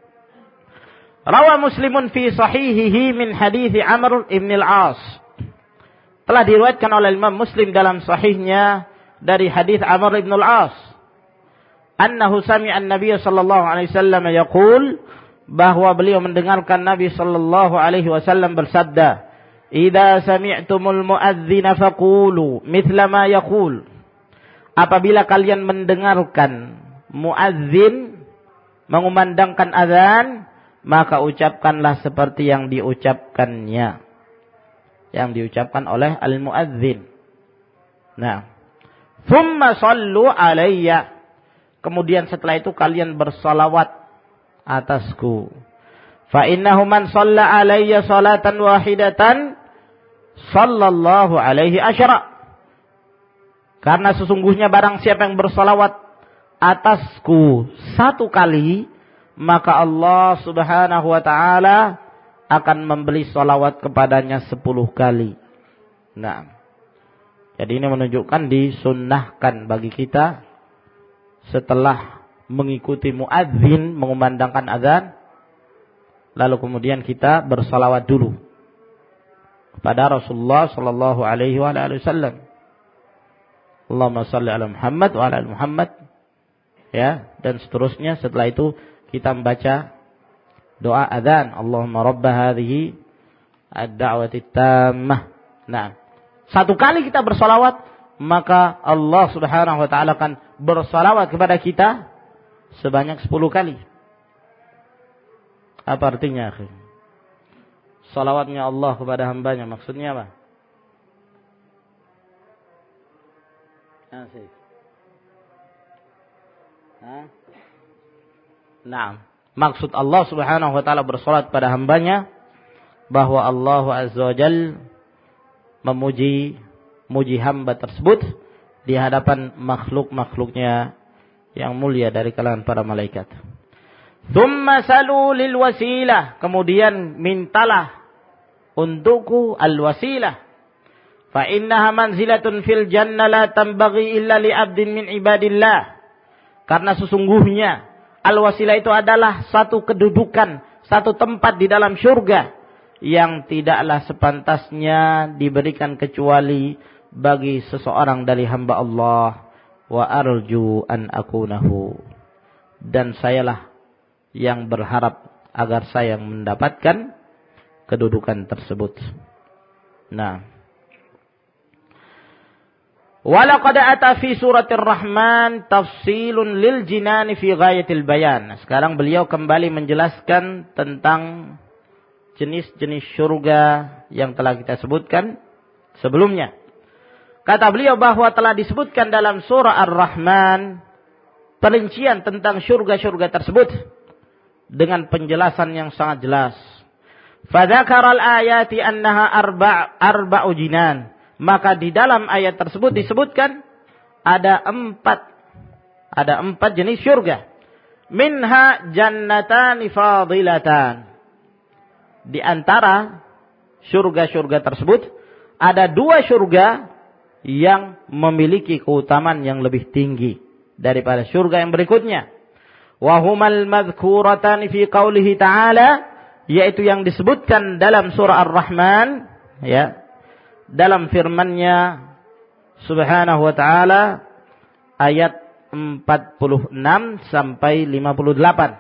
Rawa Muslimun fi sahihihi min hadits Amr ibn al-As. Telah diriwayatkan oleh Imam Muslim dalam sahihnya dari hadis Amr ibn al-As. Annahu sami'a an-nabiy sallallahu alaihi wasallam yaqul, bahwa beliau mendengarkan Nabi sallallahu alaihi wasallam bersabda, "Idza sami'tumul muadzdzina faqulu mithla ma yaqul." Apabila kalian mendengarkan muadzin mengumandangkan azan, maka ucapkanlah seperti yang diucapkannya. Yang diucapkan oleh al-muadzin. Nah, "Tsumma shallu alayya." Kemudian setelah itu kalian bersalawat atasku. Fa innahu man shalla alayya salatan wahidatan sallallahu alaihi asyara. Karena sesungguhnya barang siapa yang bersalawat atasku satu kali, maka Allah Subhanahu wa taala akan memberi salawat kepadanya sepuluh kali. Nah, jadi ini menunjukkan disunnahkan bagi kita setelah mengikuti muadzin mengumandangkan azan, lalu kemudian kita bersalawat dulu kepada Rasulullah sallallahu alaihi wasallam. Allahumma shalli ala Muhammad wa ala ali Muhammad, ya, dan seterusnya. Setelah itu kita membaca doa azan, Allahumma rabb hadhihi ad-da'wati tammah. Nah, satu kali kita bersalawat, maka Allah Subhanahu wa taala akan bersalawat kepada kita sebanyak sepuluh kali. Apa artinya, akhi? Salawatnya Allah kepada hambanya, maksudnya apa? Asik. Hah? Nah, maksud Allah Subhanahu wa taala bersalat pada hambanya bahwa Allah Azza wa Jalla memuji muji hamba tersebut di hadapan makhluk-makhluknya yang mulia dari kalangan para malaikat. Tsumma salu lil wasilah, kemudian mintalah untukku al wasilah. Fa innaha manzilatun fil jannah la tanbaghi illa li 'abdin min ibadillah. Karena sesungguhnya al-wasilah itu adalah satu kedudukan, satu tempat di dalam syurga yang tidaklah sepantasnya diberikan kecuali bagi seseorang dari hamba Allah. Wa arju an akunahu. Dan sayalah yang berharap agar saya mendapatkan kedudukan tersebut. Nah, Walaqad ata fi suratir Rahman tafsilun lil jinani fi ghayatil bayan. Nah, sekarang beliau kembali menjelaskan tentang jenis-jenis surga yang telah kita sebutkan sebelumnya. Kata beliau bahwa telah disebutkan dalam surah Ar-Rahman perincian tentang surga-surga tersebut dengan penjelasan yang sangat jelas. Fadzakaral ayati annaha arba' arba'u jinan. Maka di dalam ayat tersebut disebutkan ada empat ada empat jenis surga. Minha jannatani fadilatan. Di antara surga-surga tersebut ada dua surga yang memiliki keutamaan yang lebih tinggi daripada surga yang berikutnya. Wa humal madhkuratani fi qaulihi ta'ala, yaitu yang disebutkan dalam surah Ar-Rahman, ya, dalam firman-Nya Subhanahu wa taala ayat empat puluh enam sampai lima puluh delapan.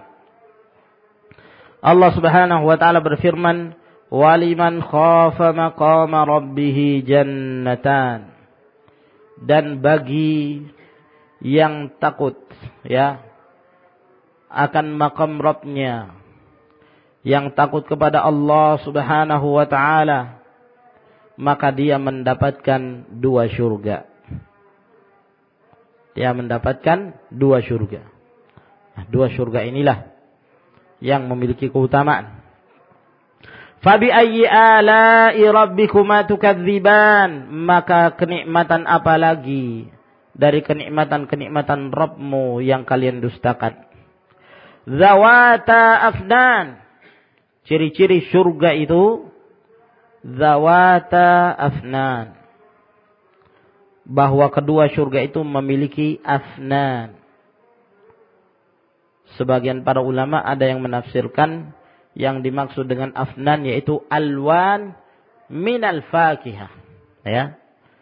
Allah Subhanahu wa taala berfirman, "Waliman khafa maqama rabbih jannatan." Dan bagi yang takut, ya, akan makam Rabb-Nya, yang takut kepada Allah Subhanahu wa taala, maka dia mendapatkan dua surga. Dia mendapatkan dua surga. Nah, dua surga inilah yang memiliki keutamaan. Fabi ayyi ala'i rabbikuma tukadziban, maka kenikmatan apa lagi dari kenikmatan-kenikmatan Rabbmu yang kalian dustakan. Zawata afnan, ciri-ciri surga itu zawata afnan, bahwa kedua surga itu memiliki afnan. Sebagian para ulama ada yang menafsirkan yang dimaksud dengan afnan yaitu alwan minal fakihah, ya,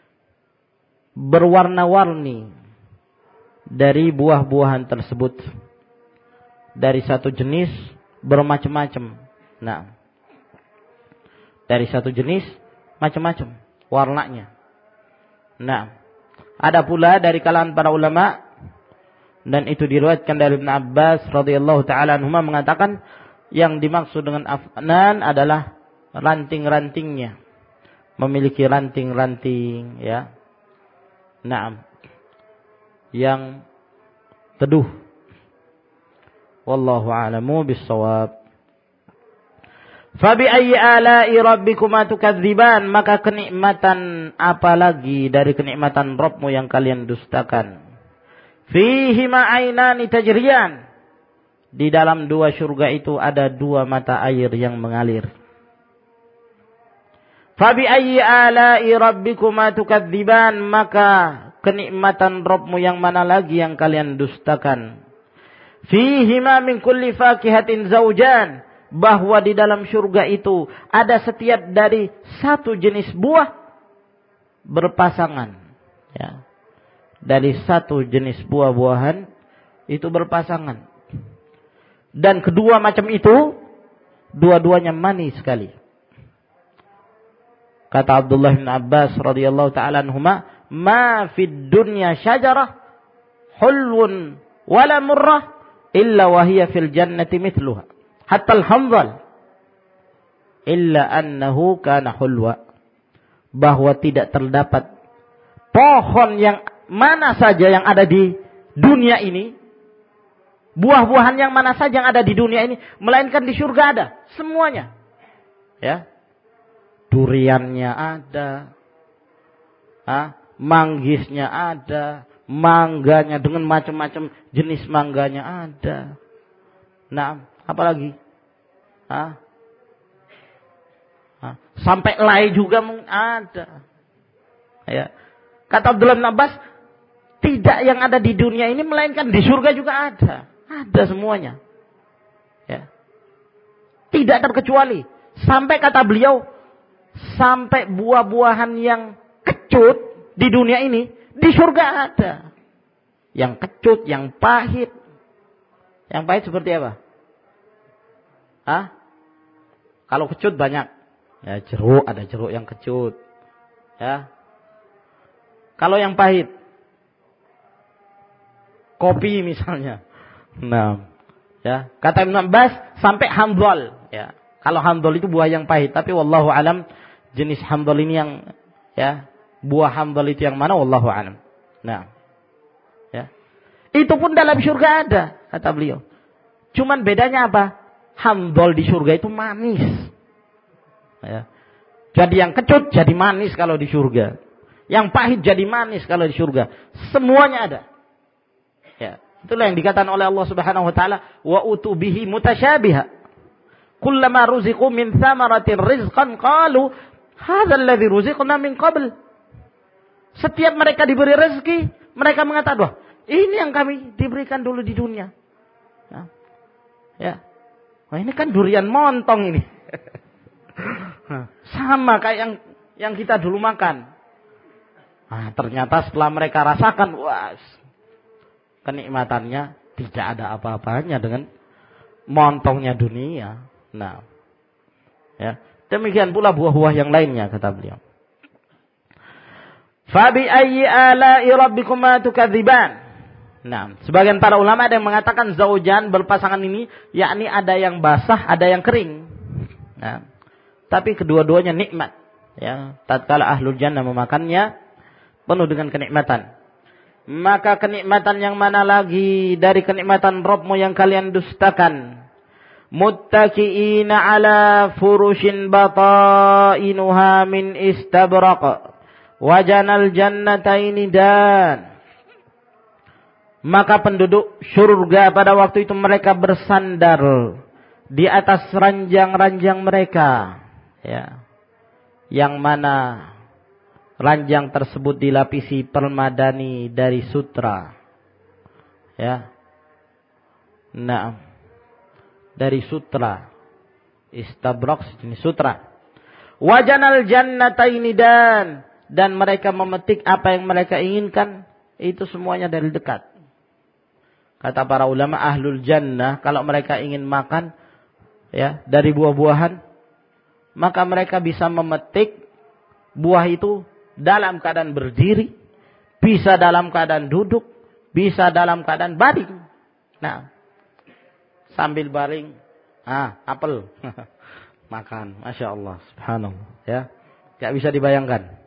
berwarna-warni dari buah-buahan tersebut, dari satu jenis bermacam-macam. Nah, dari satu jenis macam-macam warnanya. Nah, ada pula dari kalangan para ulama, dan itu diriwayatkan dari Ibnu Abbas radhiyallahu taala anhuma, mengatakan yang dimaksud dengan afnan adalah ranting-rantingnya, memiliki ranting-ranting, ya. Naam, yang teduh. Wallahu a'lamu bis-shawab. Fabi ayyi ala'i rabbikuma tukadziban, maka kenikmatan apa lagi dari kenikmatan Rabbmu yang kalian dustakan. Fihi ma'ainani tajriyan, di dalam dua surga itu ada dua mata air yang mengalir. Fabi ayyi ala'i rabbikuma tukadziban, maka kenikmatan Rabbmu yang mana lagi yang kalian dustakan. Fihi ma min kulli fakihatin zawjan, bahwa di dalam surga itu ada setiap dari satu jenis buah berpasangan, ya. Dari satu jenis buah-buahan itu berpasangan. Dan kedua macam itu dua-duanya manis sekali. Kata Abdullah bin Abbas radhiyallahu taala anhuma, "Ma fid dunya syajarah hulwun wala murrah illa wa hiya fil jannati mithluha. Hatta al-hamdal illa annahu kana hulwa." Bahwa tidak terdapat pohon yang mana saja yang ada di dunia ini, buah-buahan yang mana saja yang ada di dunia ini, melainkan di surga ada semuanya, ya. Duriannya ada, ah, manggisnya ada, mangganya dengan macam-macam jenis mangganya ada. Nah, apalagi? Ah, ah, sampai lay juga ada. Ya. Kata Abdullah bin Abbas, tidak yang ada di dunia ini melainkan di surga juga ada. Ada semuanya. Ya. Tidak terkecuali. Sampai kata beliau, sampai buah-buahan yang kecut di dunia ini, di surga ada. Yang kecut, yang pahit. Yang pahit seperti apa? Hah? Kalau kecut banyak. Ya, jeruk, ada jeruk yang kecut. Ya. Kalau yang pahit, kopi misalnya. Nah, ya, kata Ibnu Abbas sampai hamdol, ya. Kalau hamdol itu buah yang pahit, tapi wallahu alam jenis hamdol ini yang ya, buah hamdol itu yang mana wallahu alam. Nah, ya. Itu pun dalam surga ada, kata beliau. Cuman bedanya apa? Hamdol di surga itu manis. Ya. Jadi yang kecut jadi manis kalau di surga. Yang pahit jadi manis kalau di surga. Semuanya ada. Ya. Itulah yang dikatakan oleh Allah Subhanahu wa taala, wa utubihi mutasyabiha. Kullama ruziqu min thamaratin rizqan qalu hadzal ladzi ruziqna min qabl. Setiap mereka diberi rezeki, mereka mengatakan, "Wah, ini yang kami diberikan dulu di dunia." Ya. Ya. Wah, ini kan durian montong ini. Sama kayak yang yang kita dulu makan. Nah, ternyata setelah mereka rasakan, wah, kenikmatannya tidak ada apa-apanya dengan montongnya dunia. Nah, ya, demikian pula buah-buah yang lainnya, kata beliau. Fabi ayyi ala'i rabbikuma tukadziban. Nah, sebagian para ulama ada yang mengatakan zaujan berpasangan ini, yakni ada yang basah, ada yang kering. Nah, tapi kedua-duanya nikmat. Ya, tatkala ahlul jannah memakannya penuh dengan kenikmatan. Maka kenikmatan yang mana lagi dari kenikmatan Rabbmu yang kalian dustakan? Muttaqiina ala furushin batainuha min istabraq wajanal jannataini dan. Maka penduduk surga pada waktu itu mereka bersandar di atas ranjang-ranjang mereka, ya, yang mana ranjang tersebut dilapisi permadani dari sutra, ya, nah, dari sutra, istabraq jenis sutra. Wajanal jannataini dan dan mereka memetik apa yang mereka inginkan, itu semuanya dari dekat. Kata para ulama ahlul jannah, kalau mereka ingin makan, ya, dari buah-buahan, maka mereka bisa memetik buah itu dalam keadaan berdiri, bisa dalam keadaan duduk, bisa dalam keadaan baring. Nah, sambil baring, ah, apel, makan, masya Allah, subhanallah, ya, tidak bisa dibayangkan.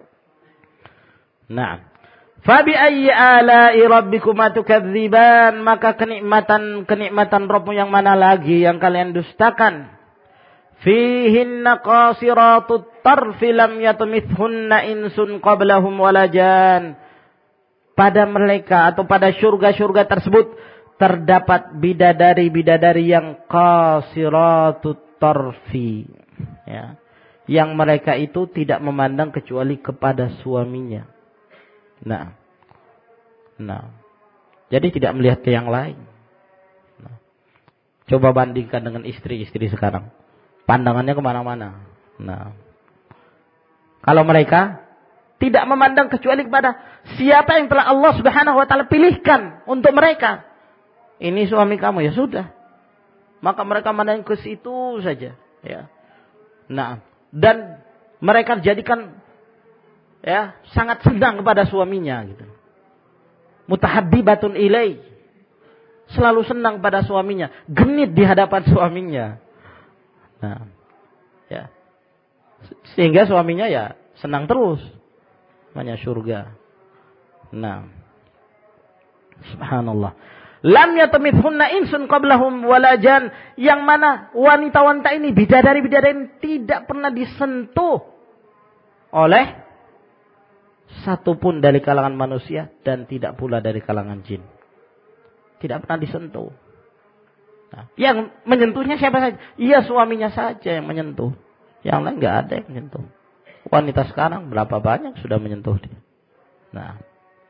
Nah, fabi ayyi ala'i rabbikuma tukadziban, maka kenikmatan kenikmatan Rabbmu yang mana lagi yang kalian dustakan? Fihinna qasiratut tarfi lam yatumithunna insun qablahum walajan. Pada mereka atau pada surga-surga tersebut terdapat bidadari-bidadari yang qasiratut tarfi, ya, yang mereka itu tidak memandang kecuali kepada suaminya. Nah, nah, jadi tidak melihat ke yang lain. Nah, coba bandingkan dengan istri-istri sekarang, pandangannya kemana-mana. Nah, kalau mereka tidak memandang kecuali kepada siapa yang telah Allah Subhanahu wa taala pilihkan untuk mereka. Ini suami kamu, ya sudah. Maka mereka memandang ke situ saja, ya. Nah, dan mereka jadikan, ya, sangat senang kepada suaminya gitu. Mutahabbibatun ilai. Selalu senang pada suaminya, genit di hadapan suaminya. Nah, ya. Sehingga suaminya ya senang terus. Namanya surga. Nah, subhanallah. Lam yatamithunna insun qablahum walajan, yang mana wanita-wanita ini, bidadari-bidadari ini tidak pernah disentuh oleh satupun dari kalangan manusia dan tidak pula dari kalangan jin. Tidak pernah disentuh. Nah, yang menyentuhnya siapa saja? Iya, suaminya saja yang menyentuh. Yang lain nggak ada yang menyentuh. Wanita sekarang berapa banyak sudah menyentuh dia. Nah,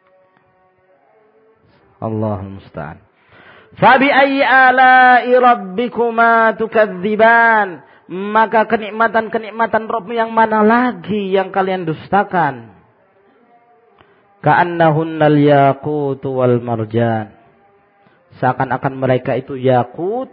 Allahul musta'an. Fabi ayyi ala'i rabbikuma tukadziban, maka kenikmatan-kenikmatan Rabbmu yang mana lagi yang kalian dustakan? Ka'annahunnal yaqut wal marjan, seakan-akan mereka itu yakut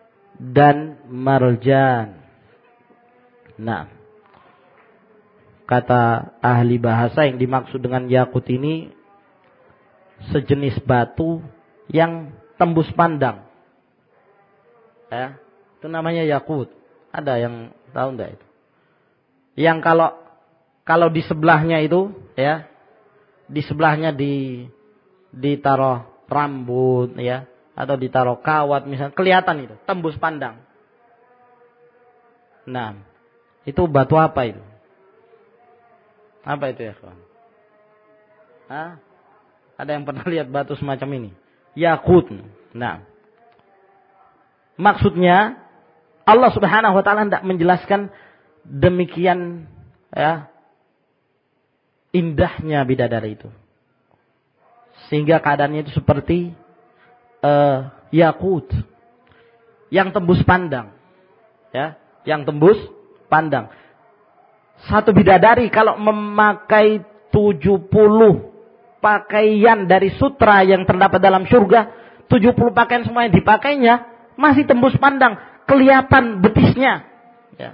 dan marjan. Nah, kata ahli bahasa yang dimaksud dengan yakut ini sejenis batu yang tembus pandang. Ya, itu namanya yakut. Ada yang tahu enggak itu? Yang kalau kalau di sebelahnya itu ya, di sebelahnya di ditaruh rambut ya, atau ditaruh kawat misalnya, kelihatan itu, tembus pandang. Nah, itu batu apa itu? Apa itu ya, kawan? Hah? Ada yang pernah lihat batu semacam ini? Yakut. Nah, maksudnya Allah Subhanahu wa taala tidak menjelaskan demikian ya indahnya bidadari itu. Sehingga keadaannya itu seperti uh, yakut yang tembus pandang. Ya, yang tembus pandang. Satu bidadari kalau memakai tujuh puluh pakaian dari sutra yang terdapat dalam surga, tujuh puluh pakaian semua yang dipakainya masih tembus pandang, kelihatan betisnya. Ya.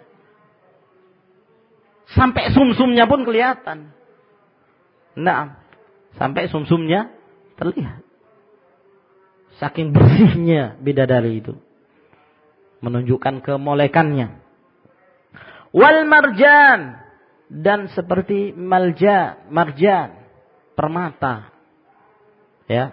Sampai sumsumnya pun kelihatan. Nah, sampai sumsumnya terlihat. Saking bersihnya bidadari itu. Menunjukkan kemolekannya. Wal marjan. Dan seperti malja, marjan. Permata. Ya.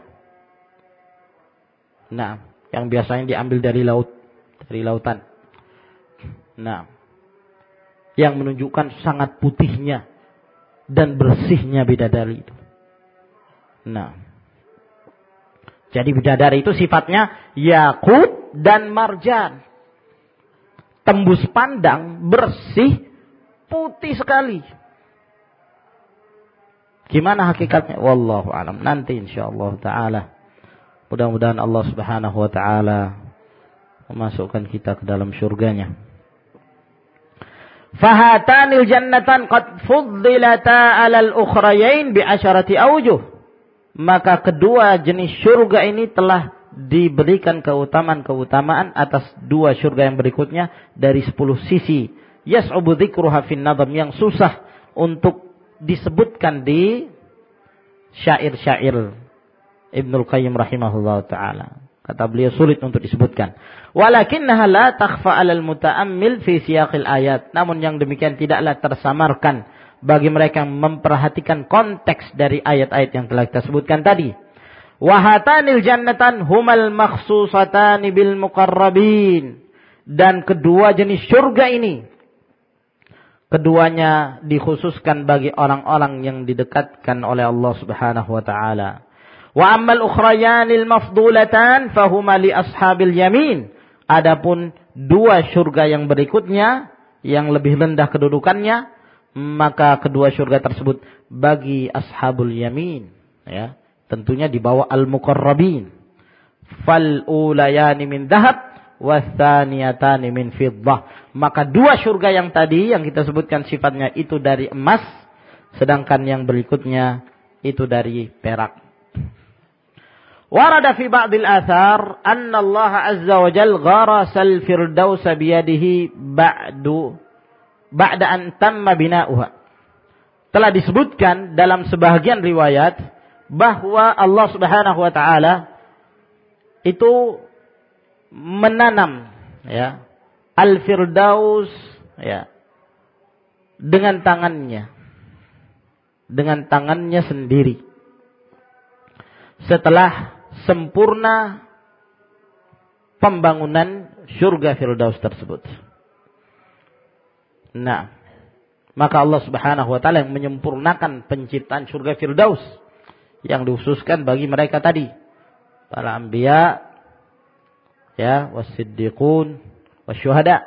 Nah, yang biasanya diambil dari laut. Dari lautan. Nah. Yang menunjukkan sangat putihnya. Dan bersihnya bidadari itu. Nah. Jadi bidadari itu sifatnya yakut dan marjan. Tembus pandang, bersih, putih sekali. Gimana hakikatnya? Wallahu a'lam. Nanti insyaallah taala. Mudah-mudahan Allah Subhanahu wa taala memasukkan kita ke dalam surganya. Fahatanil jannatan qad fuddilata 'alal ukhrayain bi asharati awjuh. Maka kedua jenis surga ini telah diberikan keutamaan-keutamaan atas dua surga yang berikutnya dari sepuluh sisi. Yas'ubu dzikruha fin nadam, yang susah untuk disebutkan di syair-syair Ibnul Qayyim rahimahullah ta'ala. Kata beliau sulit untuk disebutkan. Walakinnaha la takhfa 'alal muta'ammil fi siyaqil ayat. Namun yang demikian tidaklah tersamarkan bagi mereka yang memperhatikan konteks dari ayat-ayat yang telah kita sebutkan tadi. Wahatanil jannatan humal makhsusatani bil muqarrabin. Dan kedua jenis surga ini, keduanya dikhususkan bagi orang-orang yang didekatkan oleh Allah Subhanahu wa taala. Wa ammal ukhrayanil mafdulatan fahuma li ashabil yamin. Adapun dua surga yang berikutnya yang lebih rendah kedudukannya, maka kedua surga tersebut bagi ashabul yamin, ya, tentunya di bawah al-muqarrabin. Fal ulayani min dhahab wathaniyatani min fiddah. Maka dua surga yang tadi yang kita sebutkan sifatnya itu dari emas, sedangkan yang berikutnya itu dari perak. Warada fi ba'dil athar anna Allah azza wa jalla gharasal firdaus biyadihi ba'du ba'da an tamma bina'uha. Telah disebutkan dalam sebahagian riwayat bahwa Allah Subhanahu wa taala itu menanam ya al-firdaus ya dengan tangannya. Dengan tangannya sendiri. Setelah sempurna pembangunan surga firdaus tersebut. Nah, maka Allah Subhanahu wa taala yang menyempurnakan penciptaan surga firdaus yang dikhususkan bagi mereka tadi, para anbiya, ya, was-siddiqun, wasyuhada.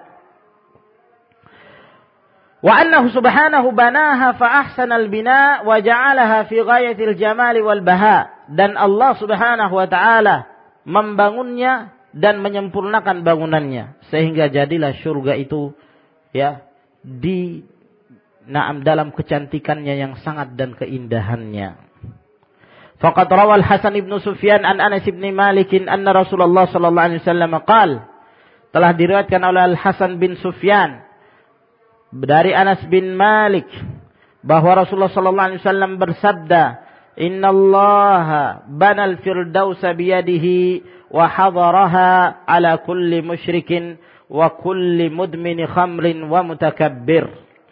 Wa annahu subhanahu banaha fa ahsana al-bina wa ja'alaha fi ghayatil jamali wal baha. Dan Allah Subhanahu wa taala membangunnya dan menyempurnakan bangunannya sehingga jadilah surga itu ya di na'am dalam kecantikannya yang sangat dan keindahannya. Faqad rawal Hasan ibn Sufyan an Anas ibn Malik anna Rasulullah sallallahu alaihi wasallam qaal, telah diriwayatkan oleh Al Hasan bin Sufyan dari Anas bin Malik bahwa Rasulullah sallallahu alaihi wasallam bersabda, "Innallaha banal firdausa biyadihi wa hadaraha ala kulli musyrikin wa kulli mudmini khamrin wa mutakabbir."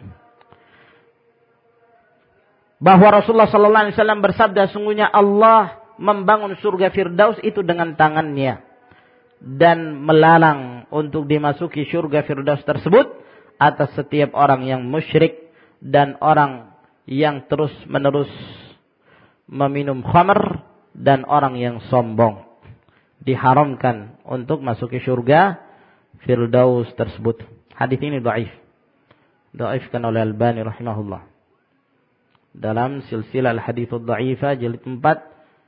Bahwa Rasulullah sallallahu alaihi wasallam bersabda, sungguhnya Allah membangun surga Firdaus itu dengan tangannya dan melalang untuk dimasuki surga Firdaus tersebut atas setiap orang yang musyrik dan orang yang terus-menerus meminum khamr dan orang yang sombong. Diharamkan untuk masuki surga Firdaus tersebut. Hadis ini dhaif. Dhaifkan oleh Albani rahimahullah. Dalam silsilah al-hadits ad-dha'ifah jilid empat,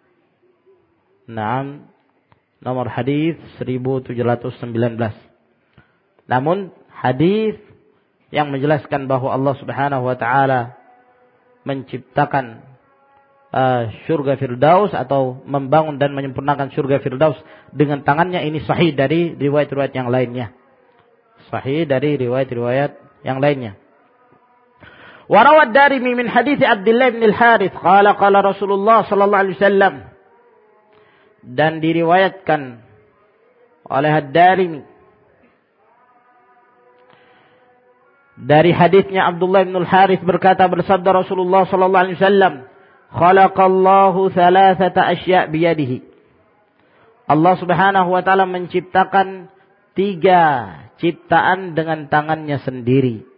Naam, nomor hadis seribu tujuh ratus sembilan belas. Namun hadis yang menjelaskan bahwa Allah Subhanahu wa taala menciptakan uh, surga Firdaus atau membangun dan menyempurnakan surga Firdaus dengan tangannya, ini sahih dari riwayat-riwayat yang lainnya. Sahih dari riwayat-riwayat yang lainnya. Wa rawad Darimi min hadits Abdullah bin Al-Harits qala qala Rasulullah sallallahu alaihi wasallam, dan diriwayatkan oleh Ad-Darimi dari hadisnya Abdullah bin Al-Harits berkata, bersabda Rasulullah sallallahu alaihi wasallam, khalaqallahu thalathata asya' biyadihi. Allah Subhanahu wa taala menciptakan tiga ciptaan dengan tangannya sendiri.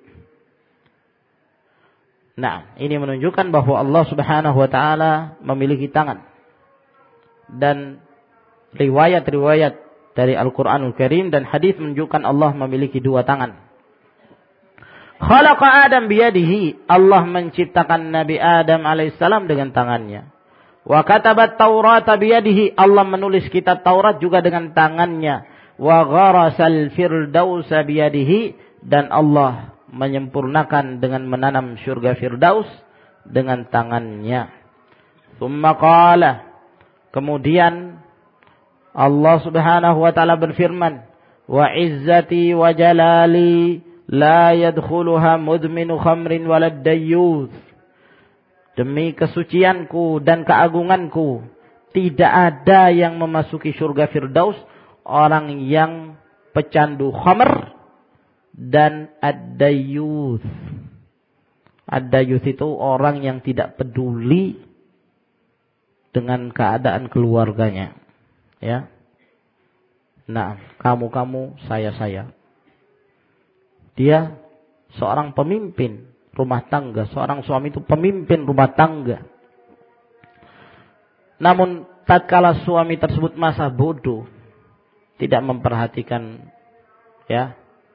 Nah, ini menunjukkan bahwa Allah Subhanahu wa taala memiliki tangan. Dan riwayat-riwayat dari Al-Qur'anul Karim dan hadis menunjukkan Allah memiliki dua tangan. Khalaqa Adam biyadihi, Allah menciptakan Nabi Adam alaihissalam dengan tangannya. Wa katabat Taurata biyadihi, Allah menulis kitab Taurat juga dengan tangannya. Wa gharasal firdausa biyadihi, dan Allah menyempurnakan dengan menanam surga Firdaus dengan tangannya. Tsumma qala, kemudian Allah Subhanahu wa taala berfirman, wa izzati wa jalali la yadkhuluha mudminu khamrin walad dayyuth. Demi kesucianku dan keagunganku, tidak ada yang memasuki surga Firdaus orang yang pecandu khamr dan ad-dayyuth. Ad-dayyuth itu orang yang tidak peduli dengan keadaan keluarganya. Ya. Nah, kamu-kamu, saya-saya. Dia seorang pemimpin rumah tangga, seorang suami itu pemimpin rumah tangga. Namun tatkala suami tersebut masa bodoh, tidak memperhatikan ya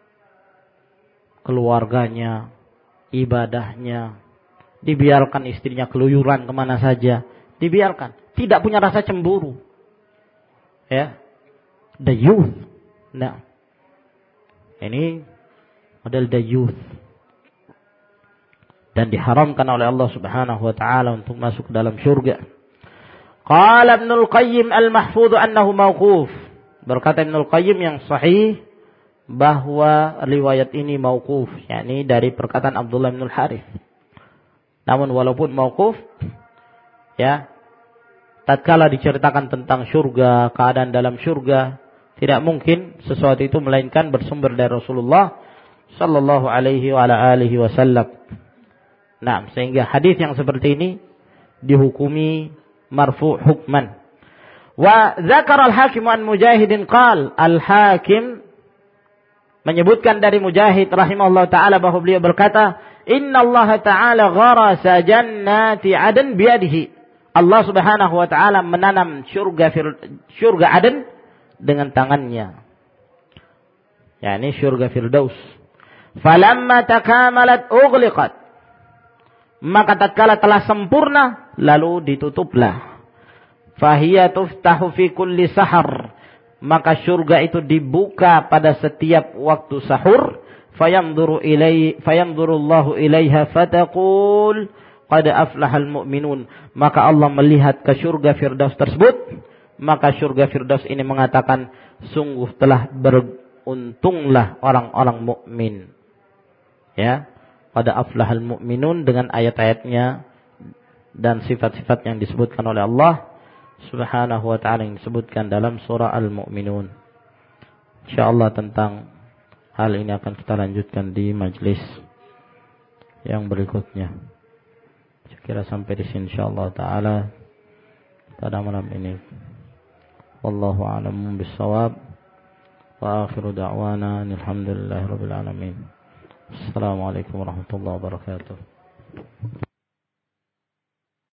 keluarganya, ibadahnya, dibiarkan istrinya keluyuran kemana saja, dibiarkan, tidak punya rasa cemburu, ya, dayyuth. Nah, ini model dayyuth, dan diharamkan oleh Allah Subhanahu wa taala untuk masuk ke dalam surga. Qala Ibnul Qayyim al-mahfudh annahu mauquf. Berkata Ibnul Qayyim yang sahih bahwa riwayat ini mauquf, yakni dari perkataan Abdullah bin Al-Harits. Namun walaupun mauquf, ya, tatkala diceritakan tentang surga, keadaan dalam surga, tidak mungkin sesuatu itu melainkan bersumber dari Rasulullah sallallahu alaihi wa ala alihi wasallam. Nah, sehingga hadis yang seperti ini dihukumi marfu' hukman. Wa dzakara al-Hakim an Mujahidin qal, al-Hakim menyebutkan dari Mujahid rahimahullah ta'ala bahwa beliau berkata, Inna Allah ta'ala gharasa jannati adan biyadihi. Allah Subhanahu wa ta'ala menanam syurga syurga Aden dengan tangannya, yakni syurga Firdaus. Falamma takamalat ughliqat, maka tatkala telah sempurna lalu ditutuplah. Fahiya tuftahu fi kulli sahar, maka surga itu dibuka pada setiap waktu sahur. Fayanzuru ilai fayanzurullahu ilaiha fataqul qad aflahal mu'minun, maka Allah melihat ke surga Firdaus tersebut, maka surga Firdaus ini mengatakan, sungguh telah beruntunglah orang-orang mukmin. Ya, pada aflahal mu'minun dengan ayat-ayatnya dan sifat-sifat yang disebutkan oleh Allah Subhanahu wa ta'ala yang disebutkan dalam surah Al-Mu'minun. InsyaAllah tentang hal ini akan kita lanjutkan di majlis yang berikutnya. Saya kira sampai di sini insyaallah taala pada malam ini. Wallahu a'lam bissawab. Wa akhiru da'wana alhamdulillahirabbil alamin. Assalamualaikum warahmatullahi wabarakatuh.